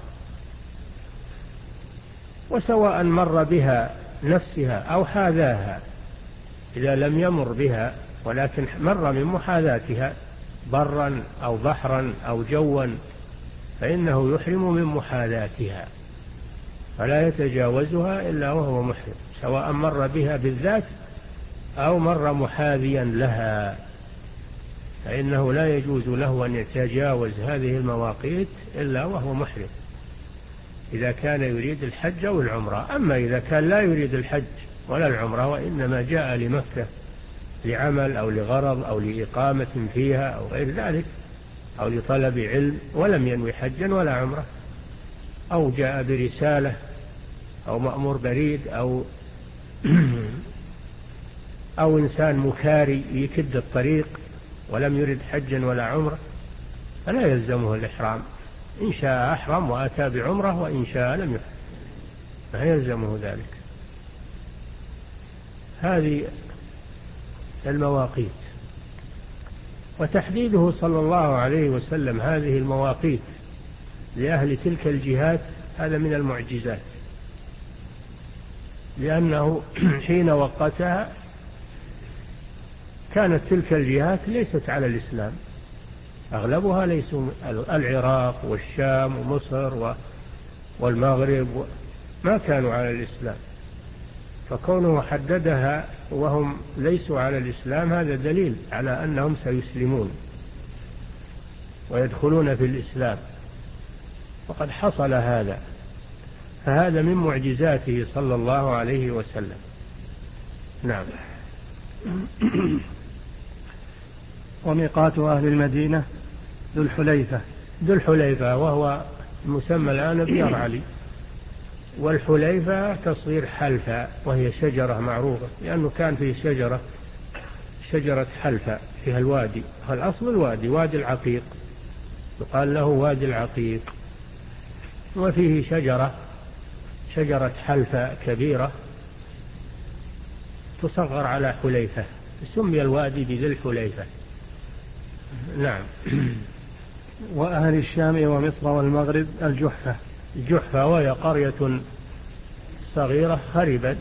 B: وسواء مر بها نفسها أو حاذاها، إذا لم يمر بها ولكن مر من محاذاتها برا أو بحرا أو جوا فإنه يحرم من محاذاتها، فلا يتجاوزها إلا وهو محرم، سواء مر بها بالذات أو مر محاذيا لها، فإنه لا يجوز له أن يتجاوز هذه المواقيت إلا وهو محرم إذا كان يريد الحج أو العمرة. أما إذا كان لا يريد الحج ولا العمرة وإنما جاء لمكة لعمل أو لغرض أو لإقامة فيها أو غير ذلك أو لطلب علم ولم ينوي حجا ولا عمرة، أو جاء برسالة أو مأمور بريد أو أو إنسان مكاري يكد الطريق ولم يرد حجا ولا عمرة، فلا يلزمه الإحرام. إن شاء أحرم وأتى بعمرة وإن شاء لم يحرم، لا يلزمه ذلك. هذه المواقيت، وتحديده صلى الله عليه وسلم هذه المواقيت لأهل تلك الجهات هذا من المعجزات، لأنه حين وقتها كانت تلك الجهات ليست على الإسلام، أغلبها ليسوا، العراق والشام ومصر والمغرب ما كانوا على الإسلام، فكونه حددها وهم ليسوا على الإسلام هذا دليل على أنهم سيسلمون ويدخلون في الإسلام، وقد حصل هذا، فهذا من معجزاته صلى الله عليه وسلم. نعم.
A: وميقات أهل المدينة ذو الحليفة.
B: ذو الحليفة وهو مسمى الآن بيار علي، والحليفة تصير حلفة وهي شجرة معروفة، لأنه كان فيه شجرة شجرة حلفة فيها الوادي، الأصل الوادي وادي العقيق يقال له وادي العقيق، وفيه شجرة شجرة حلفة كبيرة تصغر على حليفة، سمي الوادي بذي الحليفة. نعم.
A: وأهل الشام ومصر والمغرب الجحفة.
B: الجحفة وهي قرية صغيرة خربت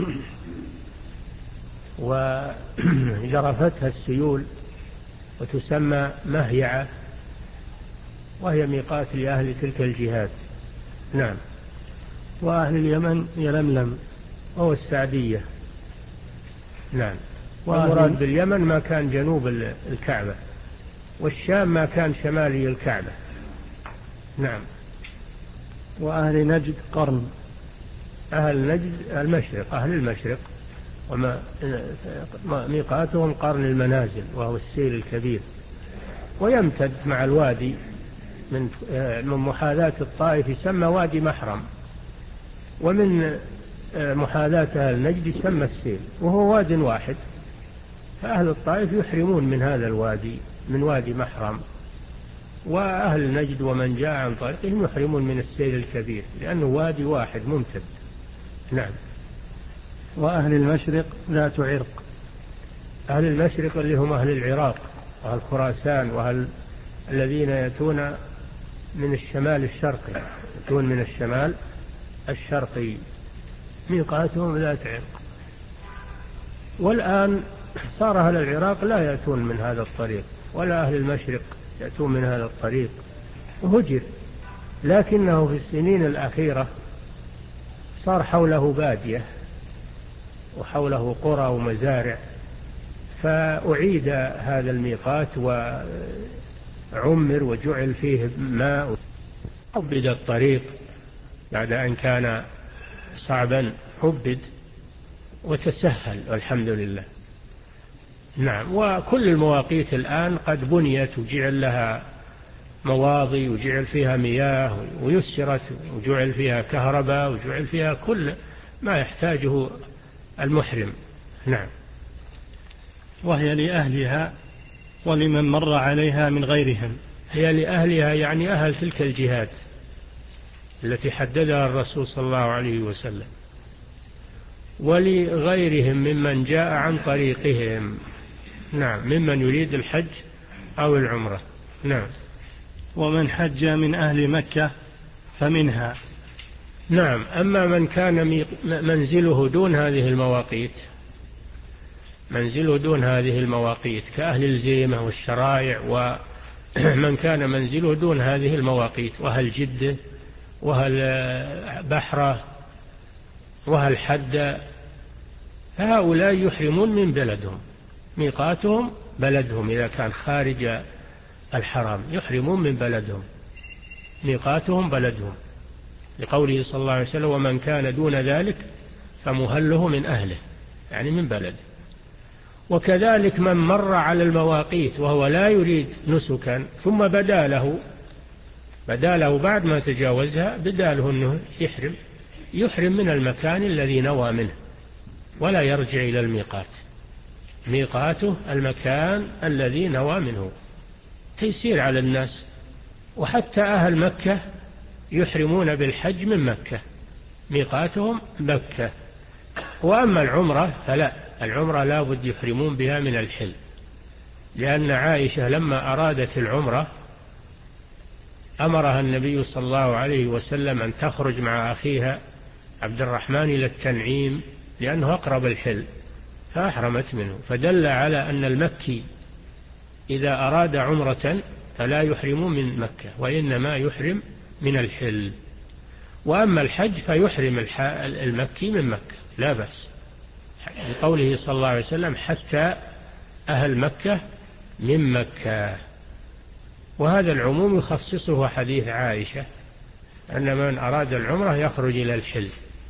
B: وجرفتها السيول وتسمى مهيعة، وهي ميقات لأهل تلك الجهات. نعم.
A: وأهل اليمن يلملم
B: وهو السعدية. نعم.
A: والمراد
B: والمراد باليمن ما كان جنوب الكعبة، والشام ما كان شمالي الكعبة. نعم.
A: وأهل نجد قرن.
B: أهل نجد المشرق، أهل المشرق، وما ميقاتهم قرن المنازل وهو السيل الكبير، ويمتد مع الوادي من من محاذاة الطائف يسمى وادي محرم، ومن محاذاة أهل نجد يسمى السيل، وهو واد واحد، فأهل الطائف يحرمون من هذا الوادي من وادي محرم، وأهل نجد ومن جاء عن طريقهم يحرمون من السيل الكبير لأنه وادي واحد ممتد. نعم.
A: وأهل المشرق ذات عرق.
B: أهل المشرق اللي هم أهل العراق وأهل خراسان وأهل الذين يأتون من الشمال الشرقي، يأتون من الشمال الشرقي ميقاتهم ذات عرق. والآن صار أهل العراق لا يأتون من هذا الطريق، ولا أهل المشرق يأتون من هذا الطريق، وهجر، لكنه في السنين الأخيرة صار حوله بادية وحوله قرى ومزارع، فأعيد هذا الميقات وعمر وجعل فيه ماء، حبد الطريق بعد أن كان صعبا، حبد وتسهل والحمد لله. نعم. وكل المواقيت الآن قد بنيت وجعل لها مواضي وجعل فيها مياه ويسرت وجعل فيها كهرباء وجعل فيها كل ما يحتاجه المحرم. نعم.
A: وهي لأهلها ولمن مر عليها من غيرهم.
B: هي لأهلها يعني أهل تلك الجهات التي حددها الرسول صلى الله عليه وسلم، ولغيرهم ممن جاء عن طريقهم. نعم، ممن يريد الحج أو العمرة. نعم.
A: ومن حج من أهل مكة فمنها.
B: نعم. أما من كان منزله دون هذه المواقيت، منزله دون هذه المواقيت كأهل الزيمة والشرائع، ومن كان منزله دون هذه المواقيت، وهل جدة وهل بحرة وهل حد، فهؤلاء يحرمون من بلدهم، ميقاتهم بلدهم. إذا كان خارج الحرام يحرمون من بلدهم، ميقاتهم بلدهم، لقوله صلى الله عليه وسلم: ومن كان دون ذلك فمهله من أهله، يعني من بلده. وكذلك من مر على المواقيت وهو لا يريد نسكا ثم بدا له بدا له بعد ما تجاوزها، بدا له أنه يحرم، يحرم من المكان الذي نوى منه ولا يرجع إلى الميقات. ميقاته المكان الذي نوى منه، تيسير على الناس. وحتى أهل مكة يحرمون بالحج من مكة، ميقاتهم مكة. وأما العمرة فلا، العمرة لا بد يحرمون بها من الحل، لأن عائشة لما أرادت العمرة أمرها النبي صلى الله عليه وسلم أن تخرج مع أخيها عبد الرحمن إلى التنعيم، لأنه أقرب الحل، فأحرمت منه. فدل على أن المكي إذا أراد عمرة فلا يحرم من مكة، وإنما يحرم من الحل. وأما الحج فيحرم المكي من مكة لا بأس، لقوله صلى الله عليه وسلم: حتى أهل مكة من مكة. وهذا العموم يخصصه حديث عائشة أن من أراد العمرة يخرج إلى الحل،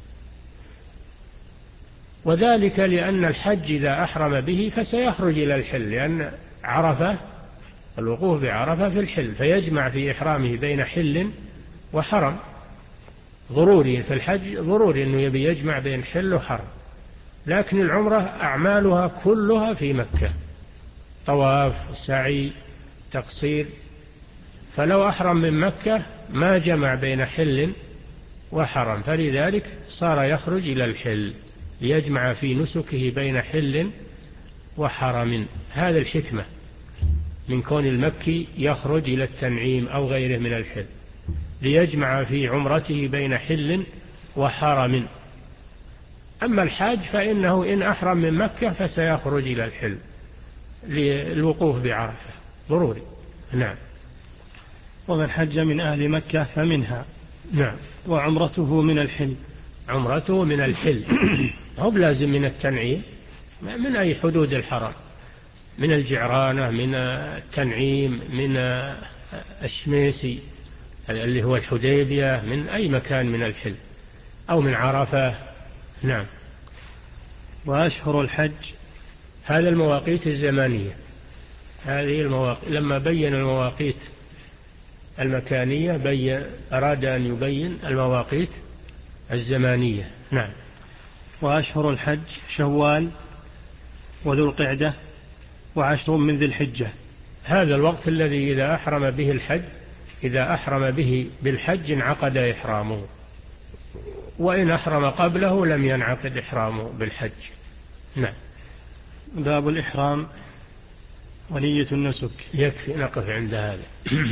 B: وذلك لأن الحج إذا أحرم به فسيخرج إلى الحل، لأن عرفة، الوقوف بعرفة في الحل، فيجمع في إحرامه بين حل وحرم. ضروري في الحج، ضروري أنه يبي يجمع بين حل وحرم. لكن العمرة أعمالها كلها في مكة، طواف، سعي، تقصير. فلو أحرم من مكة ما جمع بين حل وحرم، فلذلك صار يخرج إلى الحل ليجمع في نسكه بين حل وحرم. هذا الحكمة من كون المكي يخرج إلى التنعيم أو غيره من الحل، ليجمع في عمرته بين حل وحرم. أما الحاج فإنه إن أحرم من مكة فسيخرج إلى الحل للوقوف بعرفة، ضروري. نعم.
A: ومن حج من أهل مكة فمنها.
B: نعم.
A: وعمرته من الحل.
B: عمرته من الحل، هو بلازم من التنعيم، من أي حدود الحرم، من الجعرانة، من التنعيم، من الشميسي اللي هو الحديبية، من أي مكان من الحل، أو من عرفة. نعم.
A: وأشهر الحج،
B: هذا المواقيت الزمانية، هذه المواقيت. لما بين المواقيت المكانية بين أراد أن يبين المواقيت الزمانية. نعم.
A: وأشهر الحج شوال وذو القعدة وعشر من ذي الحجة.
B: هذا الوقت الذي إذا أحرم به الحج، إذا أحرم به بالحج انعقد إحرامه، وإن أحرم قبله لم ينعقد إحرامه بالحج. نعم.
A: باب الإحرام ونية النسك.
B: يكفي نقف عند هذا.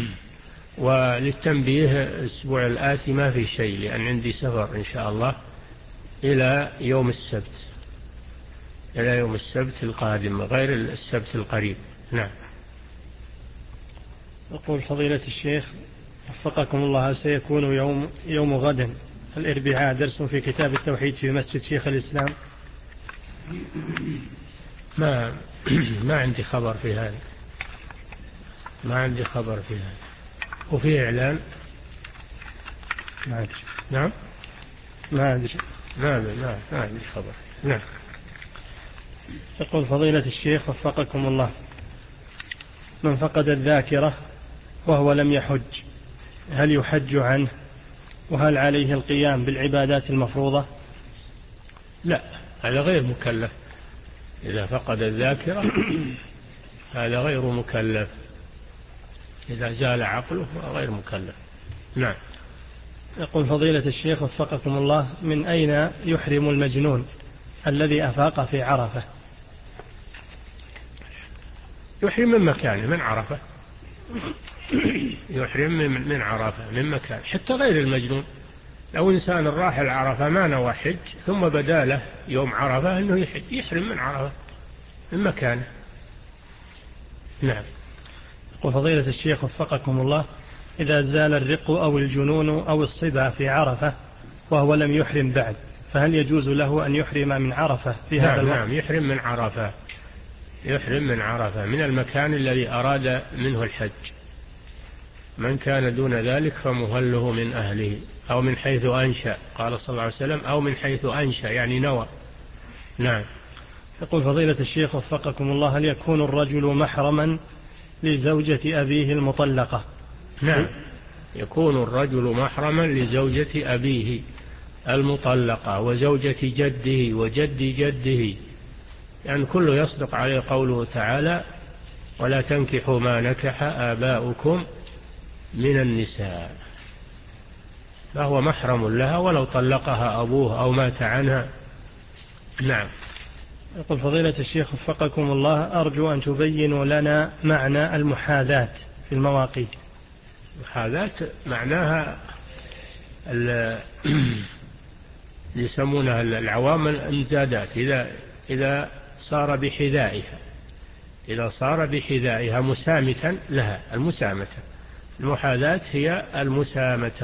B: وللتنبيه الأسبوع الآتي ما في شيء، لأن عندي سفر إن شاء الله إلى يوم السبت، إلى يوم السبت القادم غير السبت القريب. نعم.
A: يقول فضيلة الشيخ وفقكم الله، سيكون يوم يوم غد الأربعاء درس في كتاب التوحيد في مسجد شيخ الإسلام؟
B: ما ما عندي خبر في هذا، ما عندي خبر في هذا. وفي إعلان؟
A: ما أدري.
B: نعم.
A: ما أدري.
B: ما ما ما عندي خبر. نعم.
A: يقول فضيلة الشيخ وفقكم الله، من فقد الذاكرة وهو لم يحج هل يحج عنه؟ وهل عليه القيام بالعبادات المفروضة؟
B: لا، هذا غير مكلف. إذا فقد الذاكرة هذا غير مكلف. إذا زال عقله غير مكلف. نعم.
A: يقول فضيلة الشيخ وفقكم الله، من أين يحرم المجنون الذي أفاق في عرفة؟
B: يحرم من مكانه، من عرفة. يحرم من عرفة، من مكان. حتى غير المجنون، لو إنسان راح العرفة ما نوى حج ثم بدا له يوم عرفة أنه يحج، يحرم من عرفة، من مكانه. نعم.
A: وفضيلة الشيخ وفقكم الله، إذا زال الرق أو الجنون أو الصبا في عرفة وهو لم يحرم بعد، فهل يجوز له أن يحرم من عرفة في
B: نعم
A: هذا الوقت؟
B: نعم، يحرم من عرفة، يحرم من عرفة، من المكان الذي أراد منه الحج. من كان دون ذلك فمهله من أهله، أو من حيث أنشأ، قال صلى الله عليه وسلم، أو من حيث أنشأ يعني نوى. نعم.
A: يقول فضيلة الشيخ وفقكم الله، هل يكون الرجل محرما لزوجة أبيه المطلقة؟
B: نعم، يكون الرجل محرما لزوجة أبيه المطلقة وزوجة جده وجد جده، يعني كله يصدق عليه قوله تعالى: ولا تنكحوا ما نكح آباؤكم من النساء. فهو محرم لها ولو طلقها أبوه أو مات عنها. نعم.
A: يقول فضيلة الشيخ وفقكم الله، أرجو أن تبينوا لنا معنى المحاذاة في المواقيت.
B: المحاذاة معناها يسمونها العوام الامتدادات، إذا إذا صار بحذائها، إذا صار بحذائها مسامتا لها، المسامة. المحاذاة هي المسامة،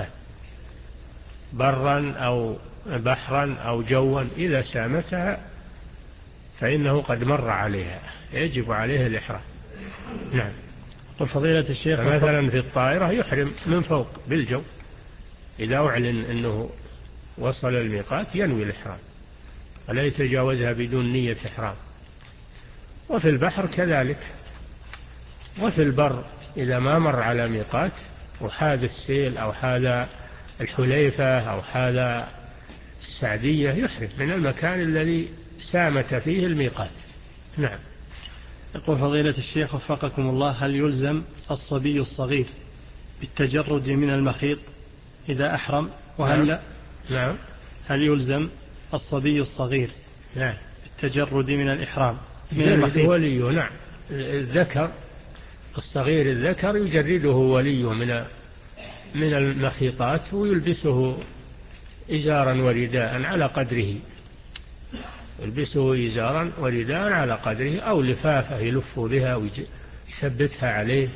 B: برا أو بحرا أو جوا، إذا سامتها فإنه قد مر عليها، يجب عليه الإحرام. نعم.
A: وفضيلة الشيخ،
B: مثلا في الطائرة يحرم من فوق بالجو، إذا أعلن أنه وصل الميقات ينوي الإحرام ولا يتجاوزها بدون نية إحرام. وفي البحر كذلك، وفي البر إذا ما مر على ميقات وحاذ السيل أو حاذ الحليفة أو حاذ السعدية يحرم من المكان الذي سامت فيه الميقات. نعم.
A: يقول فضيلة الشيخ وفقكم الله، هل يلزم الصبي الصغير بالتجرد من المخيط إذا أحرم؟ وهل
B: نعم.
A: لا؟
B: نعم.
A: هل يلزم الصبي الصغير
B: نعم
A: بالتجرد من الإحرام من
B: المخيط؟ وليه. نعم. الذكر الصغير الذكر يجرده وليه من من المخيطات ويلبسه إزارا ورداء على قدره، يلبسه إزارا ورداء على قدره، أو لفافة يلف بها ويثبتها عليه.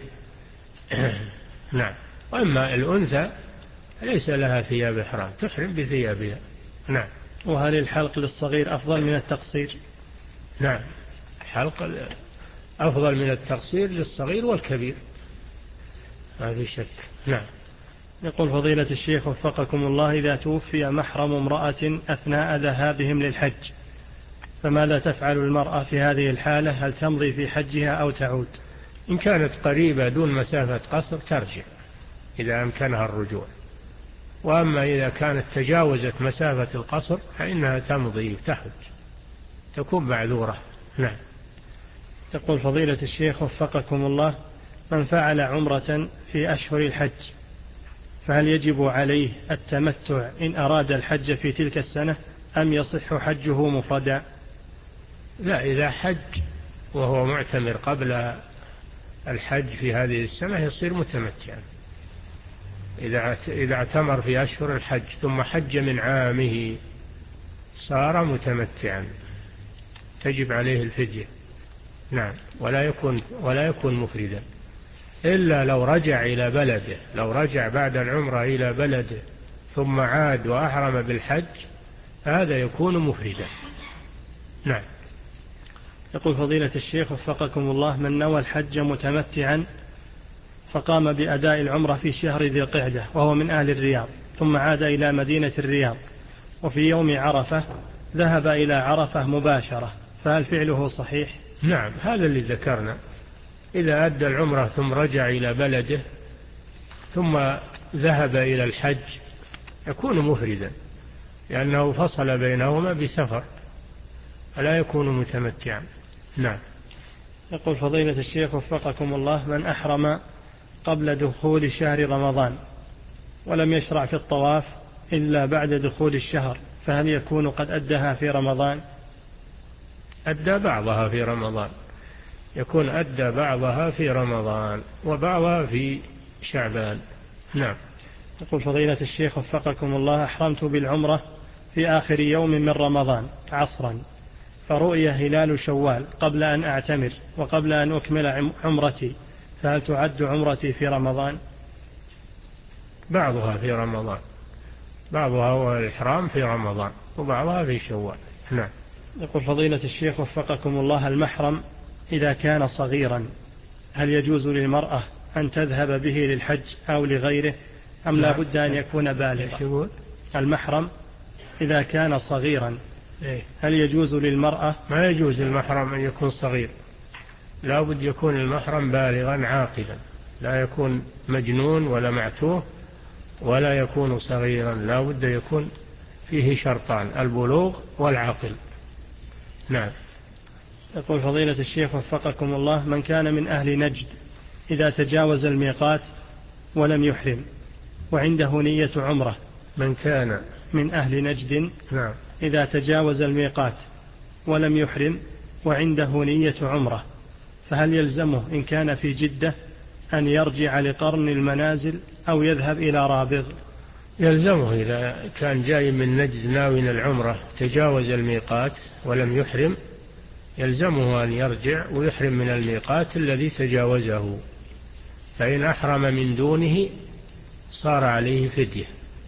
B: نعم. وأما الأنثى ليس لها ثياب إحرام، تحرم بثيابها. نعم.
A: وهل الحلق للصغير أفضل من التقصير؟
B: نعم، الحلق أفضل من التقصير للصغير والكبير، ما في شك. نعم.
A: يقول فضيلة الشيخ وفقكم الله، إذا توفي محرم امرأة أثناء ذهابهم للحج فماذا تفعل المرأة في هذه الحالة؟ هل تمضي في حجها أو تعود؟
B: إن كانت قريبة دون مسافة قصر ترجع إذا أمكنها الرجوع، وأما إذا كانت تجاوزت مسافة القصر فإنها تمضي تحج، تكون معذورة. نعم.
A: يقول فضيلة الشيخ وفقكم الله، من فعل عمرة في أشهر الحج فهل يجب عليه التمتع إن أراد الحج في تلك السنة أم يصح حجه مفردا؟
B: لا، إذا حج وهو معتمر قبل الحج في هذه السنة يصير متمتعا. إذا إذا اعتمر في أشهر الحج ثم حج من عامه صار متمتعا، تجب عليه الفدية. نعم. ولا يكون ولا يكون مفردا إلا لو رجع إلى بلده، لو رجع بعد العمرة إلى بلده ثم عاد وأحرم بالحج هذا يكون مفردا. نعم.
A: يقول فضيلة الشيخ وفقكم الله، من نوى الحج متمتعا فقام بأداء العمرة في شهر ذي القعدة وهو من أهل الرياض، ثم عاد إلى مدينة الرياض، وفي يوم عرفة ذهب إلى عرفة مباشرة فهل فعله صحيح؟
B: نعم، هذا اللي ذكرنا. إذا أدى العمرة ثم رجع إلى بلده ثم ذهب إلى الحج يكون مفردا، لأنه فصل بينهما بسفر، فلا يكون متمتعا. نعم.
A: يقول فضيلة الشيخ وفقكم الله: من أحرم قبل دخول شهر رمضان ولم يشرع في الطواف إلا بعد دخول الشهر، فهل يكون قد أدها في رمضان؟
B: أدى بعضها في رمضان، يكون أدى بعضها في رمضان وبعضها في شعبان. نعم.
A: يقول فضيلة الشيخ وفقكم الله: أحرمت بالعمرة في آخر يوم من رمضان عصرا، فرؤي هلال شوال قبل أن أعتمر وقبل أن أكمل عمرتي، فهل تعد عمرتي في رمضان؟
B: بعضها في رمضان، بعضها هو الإحرام في رمضان وبعضها في شوال. نعم.
A: يقول فضيلة الشيخ وفقكم الله: المحرم إذا كان صغيرا هل يجوز للمرأة أن تذهب به للحج أو لغيره، أم لا بد أن يكون بالغا؟ المحرم إذا كان صغيرا هل يجوز للمرأة؟
B: ما يجوز المحرم أن يكون صغير، لا بد يكون المحرم بالغا عاقلا، لا يكون مجنون ولا معتوه ولا يكون صغيرا، لا بد يكون فيه شرطان: البلوغ والعقل. نعم.
A: يقول فضيلة الشيخ وفقكم الله: من كان من أهل نجد إذا تجاوز الميقات ولم يحرم وعنده نية عمرة.
B: من كان
A: من أهل نجد
B: نعم.
A: إذا تجاوز الميقات ولم يحرم وعنده نية عمرة، فهل يلزمه إن كان في جدة أن يرجع لقرن المنازل أو يذهب إلى رابغ؟
B: يلزمه إذا كان جاي من نجد ناوي العمرة تجاوز الميقات ولم يحرم، يلزمه أن يرجع ويحرم من الميقات الذي تجاوزه، فإن أحرم من دونه صار عليه فدية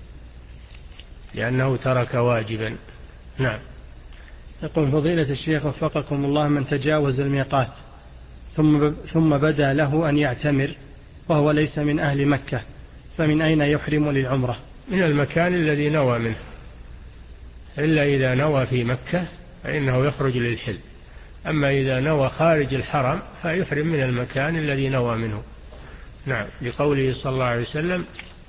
B: لأنه ترك واجبا. نعم.
A: يقول فضيلة الشيخ وفقكم الله: من تجاوز الميقات ثم ثم بدا له أن يعتمر وهو ليس من أهل مكة، فمن أين يحرم للعمرة؟
B: من المكان الذي نوى منه، إلا إذا نوى في مكة فإنه يخرج للحل، أما إذا نوى خارج الحرم فيحرم من المكان الذي نوى منه. نعم، لقوله صلى الله عليه وسلم: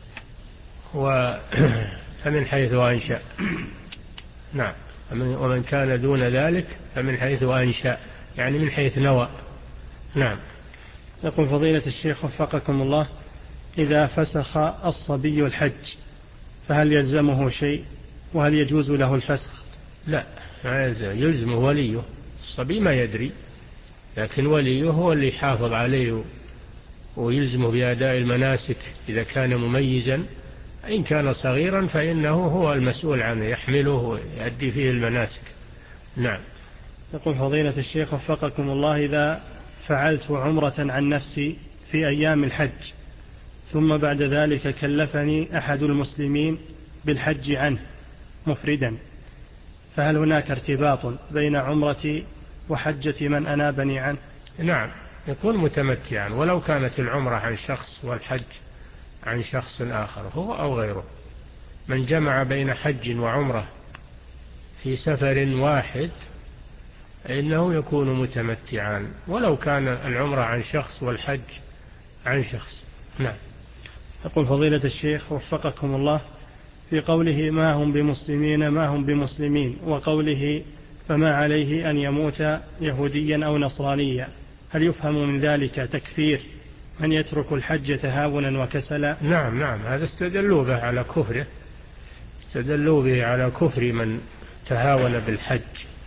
B: فمن حيث أنشأ. نعم. ومن كان دون ذلك فمن حيث أنشأ، يعني من حيث نوى. نعم.
A: يقول فضيلة الشيخ وفقكم الله: إذا فسخ الصبي الحج فهل يلزمه شيء، وهل يجوز له الفسخ؟
B: لا، ما يلزم، يلزمه وليه. الصبي ما يدري، لكن وليه هو اللي يحافظ عليه ويلزمه بأداء المناسك إذا كان مميزا. إن كان صغيرا فإنه هو المسؤول عنه، يحمله ويؤدي فيه المناسك. نعم.
A: يقول فضيلة الشيخ وفقكم الله: إذا فعلت عمرة عن نفسي في أيام الحج ثم بعد ذلك كلفني أحد المسلمين بالحج عنه مفردا، فهل هناك ارتباط بين عمرتي وحجة من أنابني عنه؟
B: نعم، يكون متمتعا ولو كانت العمرة عن شخص والحج عن شخص آخر هو أو غيره. من جمع بين حج وعمرة في سفر واحد إنه يكون متمتعا ولو كان العمرة عن شخص والحج عن شخص. نعم.
A: يقول فضيلة الشيخ وفقكم الله: في قوله ما هم بمسلمين ما هم بمسلمين وقوله فما عليه أن يموت يهوديا أو نصرانيا، هل يفهم من ذلك تكفير من يترك الحج تهاونا وكسلا؟
B: نعم نعم، هذا استدلوا به على كفره، استدلوا به على كفر من تهاون بالحج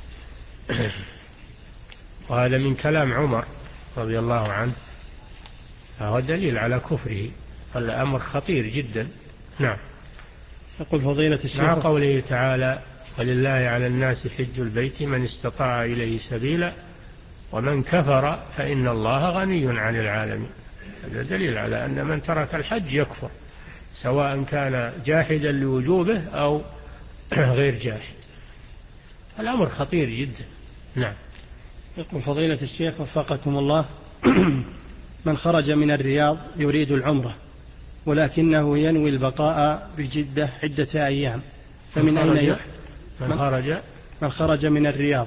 B: وهذا من كلام عمر رضي الله عنه، فهو دليل على كفره، الأمر خطير جدا. نعم.
A: يقول فضيلة الشيخ:
B: مع قوله تعالى: ولله على الناس حج البيت من استطاع إليه سبيلا ومن كفر فإن الله غني عن العالمين. هذا دليل على أن من ترك الحج يكفر، سواء كان جاحدا لوجوبه أو غير جاحد. الأمر خطير جدا. نعم.
A: يقول فضيلة الشيخ وفقكم الله: من خرج من الرياض يريد العمرة ولكنه ينوي البقاء بجدة عدة أيام، فمن أين يحرم؟
B: من خرج
A: من خرج من الرياض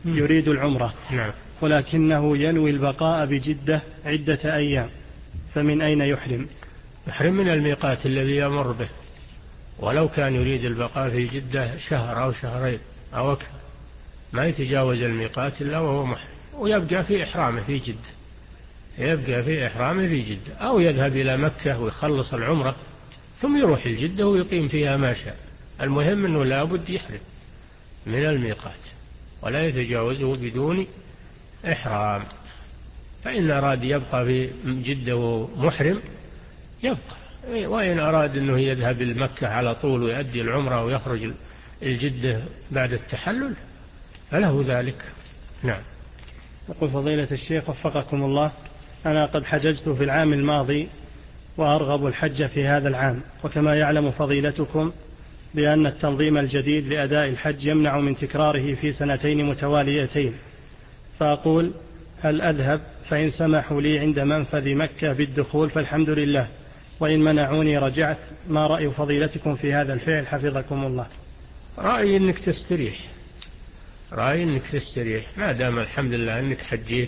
A: يريد العمرة
B: نعم.
A: ولكنه ينوي البقاء بجدة عدة أيام، فمن أين يحرم؟
B: يحرم من الميقات الذي يمر به، ولو كان يريد البقاء في جدة شهر أو شهرين أو أكثر ما يتجاوز الميقات إلا وهو محرم، ويبقى في إحرامه في جدة، يبقى في إحرامه في جدة، أو يذهب إلى مكة ويخلص العمرة ثم يروح الجدة ويقيم فيها ما شاء. المهم أنه لا بد يحرم من الميقات ولا يتجاوزه بدون إحرام. فإن أراد يبقى في جدة ومحرم يبقى، وإن أراد أنه يذهب لمكة على طول ويؤدي العمرة ويخرج الجدة بعد التحلل فله ذلك. نعم.
A: يقول فضيلة الشيخ وفقكم الله، أنا قد حججت في العام الماضي وأرغب الحج في هذا العام، وكما يعلم فضيلتكم بأن التنظيم الجديد لأداء الحج يمنع من تكراره في سنتين متواليتين، فأقول هل أذهب؟ فإن سمحوا لي عند منفذ مكة بالدخول فالحمد لله، وإن منعوني رجعت. ما رأي فضيلتكم في هذا الفعل حفظكم الله؟
B: رأيي أنك تستريح، رأيي أنك تستريح ما دام الحمد لله أنك حجيت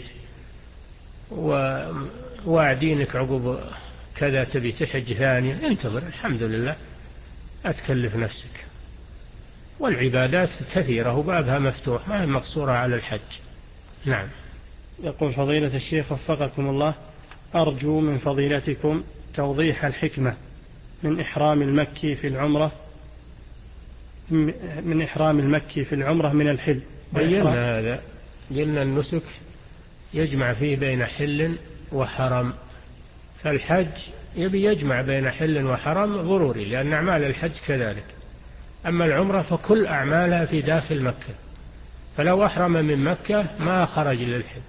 B: وواعدينك عقب كذا تبي تحج ثانية، انتظر الحمد لله، لا تكلف نفسك، والعبادات كثيرة وبابها مفتوح ما هي مقصورة على الحج. نعم.
A: يقول فضيلة الشيخ وفقكم الله، أرجو من فضيلتكم توضيح الحكمة من إحرام المكي في العمرة من إحرام المكي في العمرة من الحل.
B: بينا هذا، قلنا النسك يجمع فيه بين حل وحرم، فالحج يبي يجمع بين حل وحرم ضروري لأن أعمال الحج كذلك. أما العمرة فكل أعمالها في داخل مكة، فلو أحرم من مكة ما خرج للحل.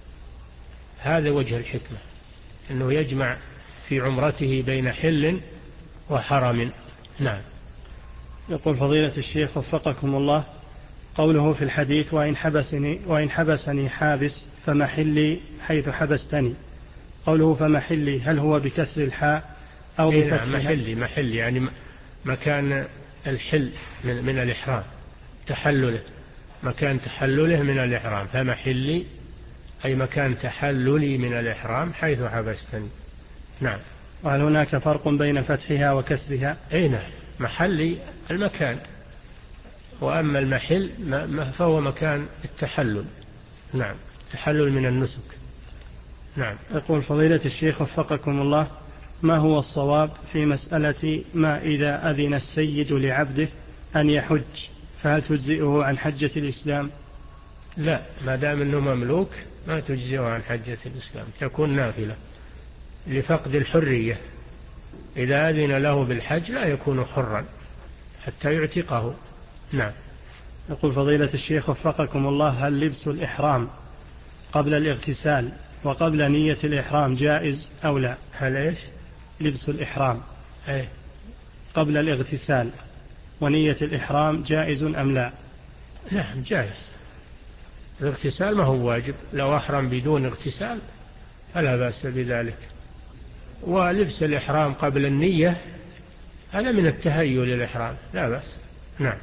B: هذا وجه الحكمة، أنه يجمع في عمرته بين حل وحرم. نعم.
A: يقول فضيلة الشيخ وفقكم الله، قوله في الحديث وإن حبسني, وإن حبسني حابس فمحلي حيث حبستني، قوله فمحلي هل هو بكسر الحاء أو بفتحها؟
B: نعم، محلي محلي يعني مكان الحل من, من الإحرام، تحلله، مكان تحلله من الإحرام، فمحلي أي مكان تحللي من الإحرام حيث حبستني. نعم.
A: وهل هناك فرق بين فتحها وكسرها؟
B: أي نعم، محلي المكان، وأما المحل فهو مكان التحلل. نعم، تحلل من النسك. نعم.
A: يقول فضيلة الشيخ وفقكم الله، ما هو الصواب في مسألة ما إذا أذن السيد لعبده أن يحج فهل تجزئه عن حجة الإسلام؟
B: لا، ما دام أنه مملوك ما تجزئه عن حجة الإسلام، تكون نافلة لفقد الحرية. إذا أذن له بالحج لا يكون حرا حتى يعتقه. نعم.
A: يقول فضيلة الشيخ وفقكم الله، هل لبس الإحرام قبل الاغتسال وقبل نية الإحرام جائز أو لا؟
B: هل إيش؟
A: لبس الإحرام
B: أي
A: قبل الاغتسال ونية الإحرام جائز أم لا؟
B: نعم جائز. الاغتسال ما هو واجب، لو أحرم بدون اغتسال فلا بأس بذلك. ولبس الإحرام قبل النية هذا من التهيؤ للإحرام لا بأس. نعم.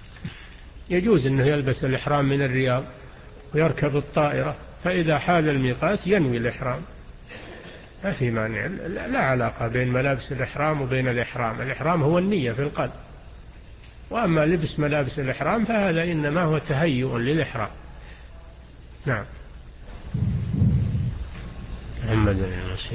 B: يجوز أنه يلبس الإحرام من الرياض ويركب الطائرة، فإذا حال الميقات ينوي الإحرام، ما في مانع، لا علاقة بين ملابس الإحرام وبين الإحرام. الإحرام هو النية في القلب، وأما لبس ملابس الإحرام فهذا إنما هو تهيؤ للإحرام. نعم. محمد المسيح.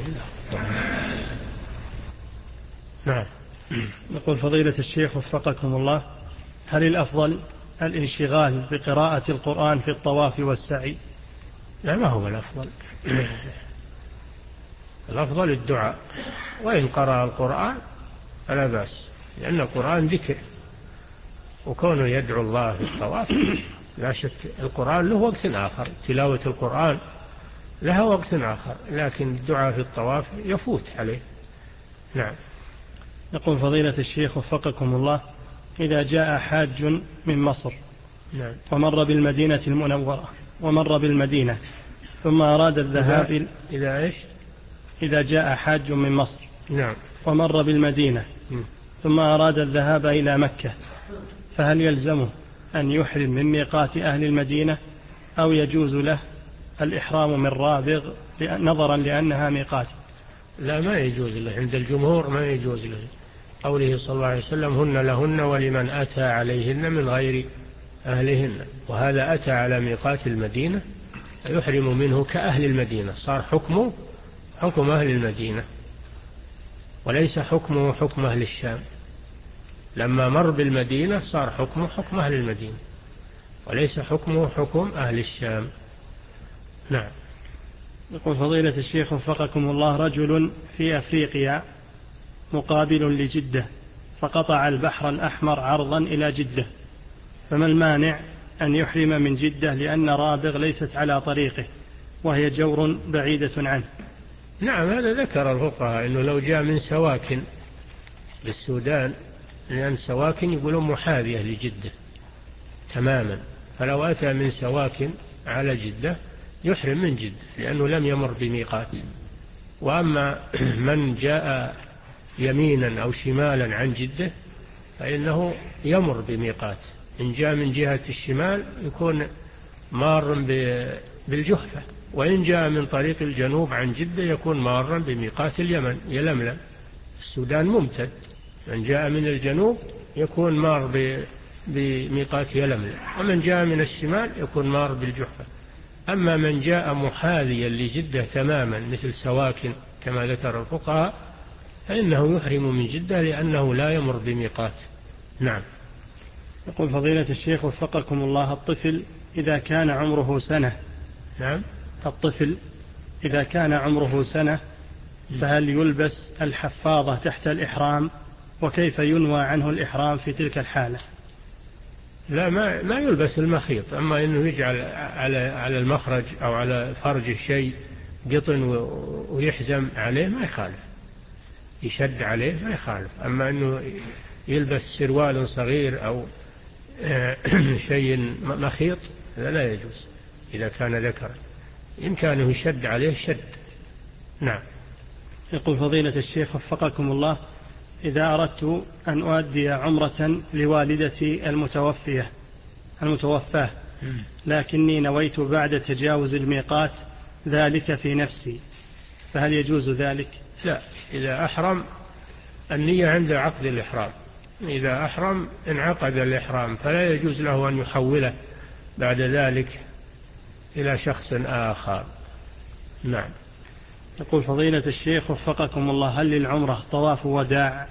B: نعم.
A: يقول فضيلة الشيخ وفقكم الله، هل الأفضل الانشغال بقراءة القرآن في الطواف والسعي؟
B: لا، ما هو الأفضل. الأفضل الدعاء، وإن قرأ القرآن فلا بأس، لأن القرآن ذكر، وكونه يدعو الله في الطواف لا شك. القرآن له وقت آخر، تلاوة القرآن لها وقت آخر، لكن الدعاء في الطواف يفوت عليه. نعم.
A: يقول فضيلة الشيخ وفقكم الله، إذا جاء حاج من مصر
B: نعم.
A: ومر بالمدينة المنورة ومر بالمدينة ثم أراد الذهاب
B: إذا, إذا إيش؟
A: إذا جاء حاج من مصر
B: نعم.
A: ومر بالمدينة
B: م.
A: ثم أراد الذهاب إلى مكة، فهل يلزمه أن يحرم من ميقات أهل المدينة أو يجوز له الإحرام من رابغ نظرا لأنها ميقات؟
B: لا، ما يجوز له عند الجمهور، ما يجوز له. قوله صلى الله عليه وسلم هن لهن ولمن أتى عليهن من غير أهلهن، وهذا أتى على ميقات المدينة يحرم منه كأهل المدينة، صار حكمه حكم أهل المدينة وليس حكمه حكم أهل الشام. لما مر بالمدينة صار حكمه حكم أهل المدينة وليس حكمه حكم أهل الشام. نعم.
A: يقول فضيلة الشيخ وفقكم الله: رجل في أفريقيا مقابل لجدة فقطع البحر الأحمر عرضا إلى جدة، فما المانع أن يحرم من جدة لأن رابغ ليست على طريقه وهي جور بعيدة عنه؟
B: نعم، هذا ذكر الفقهاء أنه لو جاء من سواكن بالسودان، لأن سواكن يقولون محاذية لجدة تماما، فلو أتى من سواكن على جدة يحرم من جدة لأنه لم يمر بميقات. وأما من جاء يمينا أو شمالا عن جدة فإنه يمر بميقات. إن جاء من جهة الشمال يكون مارا بالجحفة، وإن جاء من طريق الجنوب عن جدة يكون مارا بميقات اليمن يلملم. السودان ممتد، من جاء من الجنوب يكون مار بميقات يلملم، ومن جاء من الشمال يكون مار بالجحفة. أما من جاء محاذيا لجدة تماما مثل سواكن كما ذكر الفقهاء فإنه يحرم من جدة لأنه لا يمر بميقات. نعم.
A: يقول فضيلة الشيخ وفقكم الله: الطفل إذا كان عمره سنة.
B: نعم.
A: الطفل إذا كان عمره سنة فهل يلبس الحفاظة تحت الإحرام؟ وكيف ينوى عنه الإحرام في تلك الحالة؟
B: لا، ما ما يلبس المخيط، أما إنه يجعل على على المخرج أو على فرج الشيء قطن ويحزم عليه ما يخالف، يشد عليه ما يخالف. أما إنه يلبس سروال صغير أو شيء مخيط هذا لا يجوز إذا كان ذكرا، إمكانه يشد عليه شد. نعم.
A: يقول فضيلة الشيخ وفقكم الله: إذا أردت أن أؤدي عمرة لوالدتي المتوفية المتوفاة لكني نويت بعد تجاوز الميقات ذلك في نفسي، فهل يجوز ذلك؟
B: لا، إذا أحرم النية عند عقد الإحرام، إذا أحرم انعقد الإحرام فلا يجوز له أن يحوله بعد ذلك إلى شخص آخر. نعم.
A: يقول فضيلة الشيخ وفقكم الله: هل للعمرة طواف وداع؟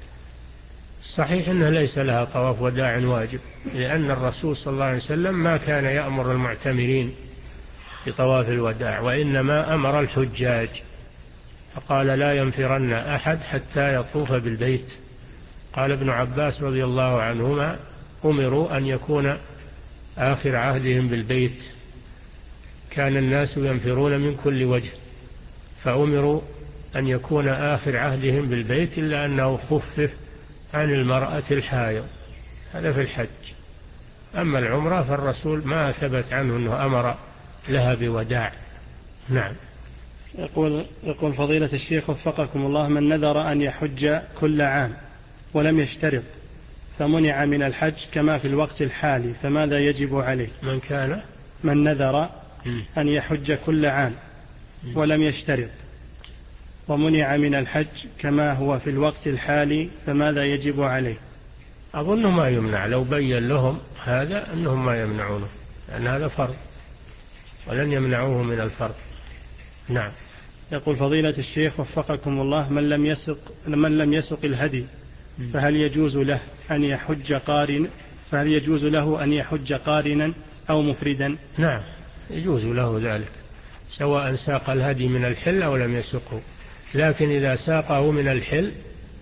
B: صحيح أنه ليس لها طواف وداع واجب، لأن الرسول صلى الله عليه وسلم ما كان يأمر المعتمرين بطواف الوداع، وإنما أمر الحجاج فقال: لا ينفرن أحد حتى يطوف بالبيت. قال ابن عباس رضي الله عنهما: أمروا أن يكون آخر عهدهم بالبيت، كان الناس ينفرون من كل وجه، فأمروا أن يكون آخر عهدهم بالبيت، إلا أنه خفف عن المرأة الحائض، هذا في الحج. أما العمرة فالرسول ما ثبت عنه أنه أمر لها بوداع. نعم.
A: يقول, يقول فضيلة الشيخ وفقكم الله: من نذر أن يحج كل عام ولم يشترط فمنع من الحج كما في الوقت الحالي، فماذا يجب عليه؟
B: من كان
A: من نذر أن يحج كل عام ولم يشترط ومنع من الحج كما هو في الوقت الحالي، فماذا يجب عليه؟
B: أظن ما يمنع، لو بين لهم هذا أنهم ما يمنعونه، لأن هذا فرض ولن يمنعوه من الفرض. نعم.
A: يقول فضيلة الشيخ وفقكم الله: من لم يسق من لم يسق الهدي فهل يجوز له أن يحج قارن فهل يجوز له أن يحج قارنا أو مفردا؟
B: نعم، يجوز له ذلك سواء ساق الهدي من الحل أو لم يسقه، لكن إذا ساقه من الحل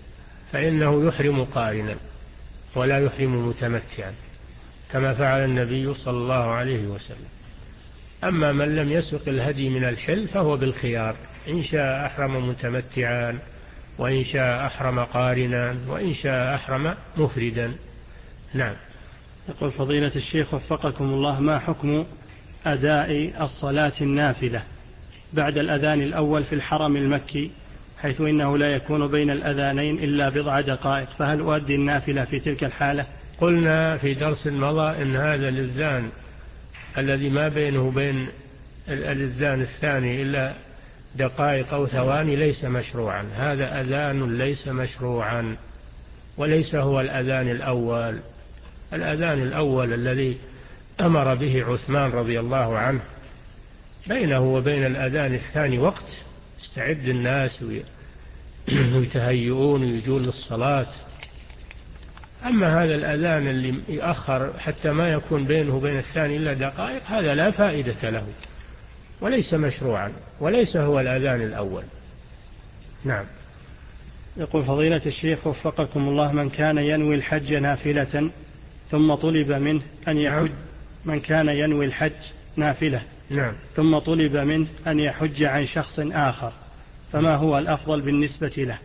B: فإنه يحرم قارنا ولا يحرم متمتعا كما فعل النبي صلى الله عليه وسلم. أما من لم يسق الهدي من الحل فهو بالخيار، إن شاء أحرم متمتعا، وإن شاء أحرم قارنا، وإن شاء أحرم مفردا. نعم.
A: يقول فضيلة الشيخ وفقكم الله: ما حكم أداء الصلاة النافلة بعد الأذان الأول في الحرم المكي، حيث إنه لا يكون بين الأذانين إلا بضع دقائق، فهل أؤدي النافلة في تلك الحالة؟
B: قلنا في درس مضى إن هذا الأذان الذي ما بينه وبين الأذان الثاني إلا دقائق أو ثواني ليس مشروعا، هذا أذان ليس مشروعا وليس هو الأذان الأول. الأذان الأول الذي أمر به عثمان رضي الله عنه بينه وبين الأذان الثاني وقت استعد الناس ويتهيئون ويجون للصلاة. أما هذا الأذان اللي يأخر حتى ما يكون بينه وبين الثاني إلا دقائق هذا لا فائدة له وليس مشروعا وليس هو الأذان الأول. نعم.
A: يقول فضيلة الشيخ وفقكم الله: من كان ينوي الحج نافلة ثم طلب منه أن يحج من كان ينوي الحج نافلة
B: نعم.
A: ثم طلب منه أن يحج عن شخص آخر فما هو الأفضل بالنسبة له؟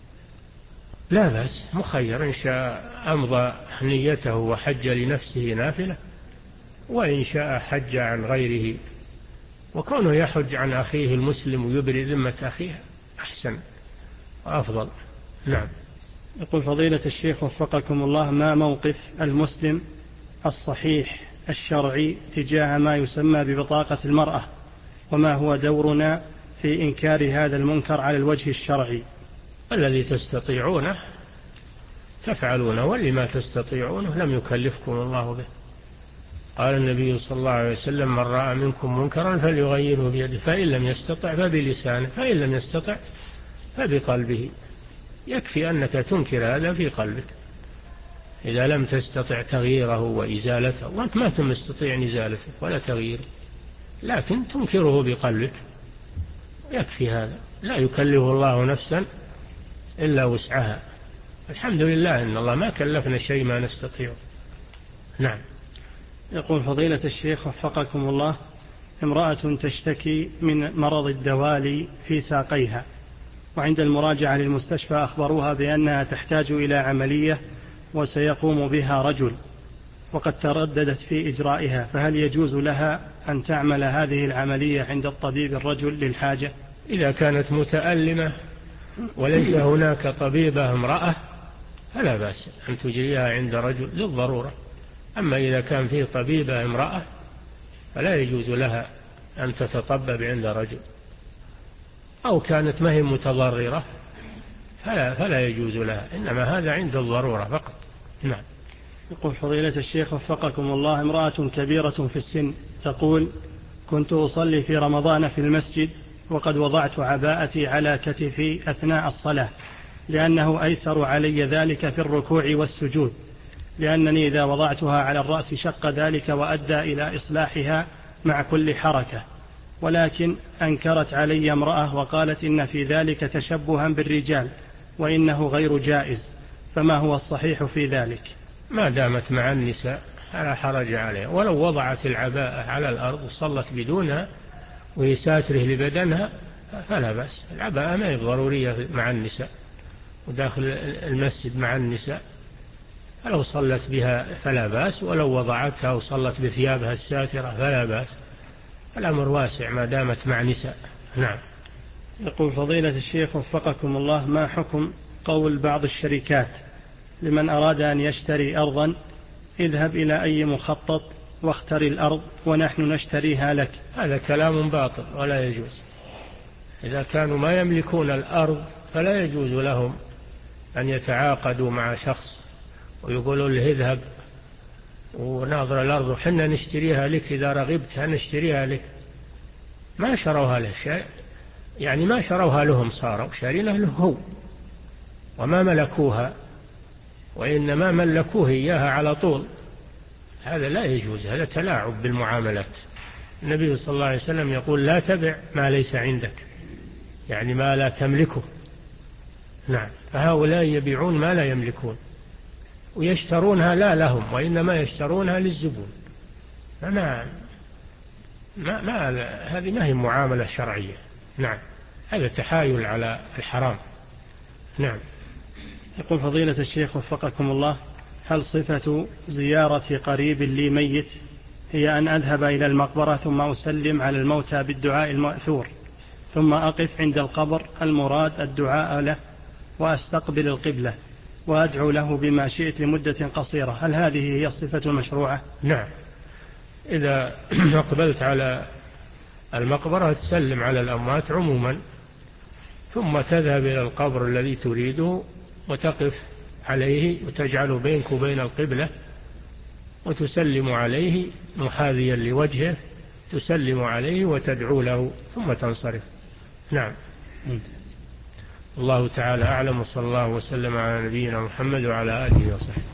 B: لا بأس، مخير، إن شاء أمضى نيته وحج لنفسه نافلة، وإن شاء حج عن غيره، وكونه يحج عن أخيه المسلم ويبرئ ذمة أخيه أحسن وأفضل. نعم.
A: يقول فضيلة الشيخ وفقكم الله: ما موقف المسلم الصحيح الشرعي تجاه ما يسمى ببطاقة المرأة، وما هو دورنا في إنكار هذا المنكر على الوجه الشرعي؟
B: الذي تستطيعونه تفعلونه، واللي ما تستطيعونه لم يكلفكم الله به. قال النبي صلى الله عليه وسلم: من رأى منكم منكرا فليغيره بيده، فإن لم يستطع فبلسانه، فإن لم يستطع فبقلبه. يكفي أنك تنكر هذا في قلبك إذا لم تستطع تغييره وإزالته، وأنت ما تستطيع إزالته ولا تغييره، لكن تنكره بقلبك، يكفي هذا. لا يكلف الله نفسا إلا وسعها. الحمد لله إن الله ما كلفنا شيء ما نستطيع. نعم.
A: يقول فضيلة الشيخ وفقكم الله: امرأة تشتكي من مرض الدوالي في ساقيها، وعند المراجعة للمستشفى أخبروها بأنها تحتاج إلى عملية وسيقوم بها رجل، وقد ترددت في إجرائها، فهل يجوز لها أن تعمل هذه العملية عند الطبيب الرجل للحاجة؟
B: إذا كانت متألمة وليس هناك طبيبة امرأة فلا بأس أن تجريها عند رجل للضرورة. أما إذا كان فيه طبيبة امرأة فلا يجوز لها أن تتطبب عند رجل، أو كانت ما هي متضررة فلا, فلا يجوز لها، إنما هذا عند الضرورة فقط. نعم.
A: يقول فضيلة الشيخ وفقكم الله: امرأة كبيرة في السن تقول: كنت أصلي في رمضان في المسجد وقد وضعت عباءتي على كتفي أثناء الصلاة لأنه أيسر علي ذلك في الركوع والسجود، لأنني إذا وضعتها على الرأس شق ذلك وأدى إلى إصلاحها مع كل حركة، ولكن أنكرت علي امرأة وقالت إن في ذلك تشبها بالرجال وإنه غير جائز، فما هو الصحيح في ذلك؟
B: ما دامت مع النساء فلا حرج عليها، ولو وضعت العباءة على الأرض وصلت بدونها وهي ساتره لبدنها فلا بأس. العباءة ما هي ضرورية مع النساء وداخل المسجد مع النساء، فلو صلت بها فلا بأس، ولو وضعتها وصلت بثيابها الساترة فلا بأس. الأمر واسع ما دامت مع نساء. نعم.
A: يقول فضيلة الشيخ وفقكم الله: ما حكم قول بعض الشركات لمن أراد أن يشتري أرضا: اذهب إلى أي مخطط واختر الأرض ونحن نشتريها لك؟
B: هذا كلام باطل ولا يجوز. إذا كانوا ما يملكون الأرض فلا يجوز لهم أن يتعاقدوا مع شخص ويقولوا له اذهب وناظر الأرض وحنا نشتريها لك، إذا رغبت نشتريها لك. ما شروها له شيء، يعني ما شروها لهم، صاروا شارينها له هو وما ملكوها، وإنما ملكوه إياها على طول. هذا لا يجوز، هذا تلاعب بالمعاملات. النبي صلى الله عليه وسلم يقول: لا تبع ما ليس عندك، يعني ما لا تملكه. نعم. فهؤلاء يبيعون ما لا يملكون ويشترونها لا لهم وإنما يشترونها للزبون. ما ما ما هذه ما هي معاملة شرعية. نعم. هذا تحايل على الحرام. نعم.
A: يقول فضيلة الشيخ وفقكم الله: هل صفة زيارة قريب لي ميت هي أن أذهب إلى المقبرة ثم أسلم على الموتى بالدعاء المأثور ثم أقف عند القبر المراد الدعاء له وأستقبل القبلة وأدعو له بما شئت لمدة قصيرة، هل هذه هي الصفة المشروعة؟
B: نعم. إذا أقبلت على المقبرة تسلم على الأموات عموما، ثم تذهب إلى القبر الذي تريده وتقف عليه وتجعل بينك وبين القبلة وتسلم عليه محاذيا لوجهه، تسلم عليه وتدعو له ثم تنصرف. نعم. الله تعالى أعلم، وصلى الله وسلم على نبينا محمد وعلى آله وصحبه.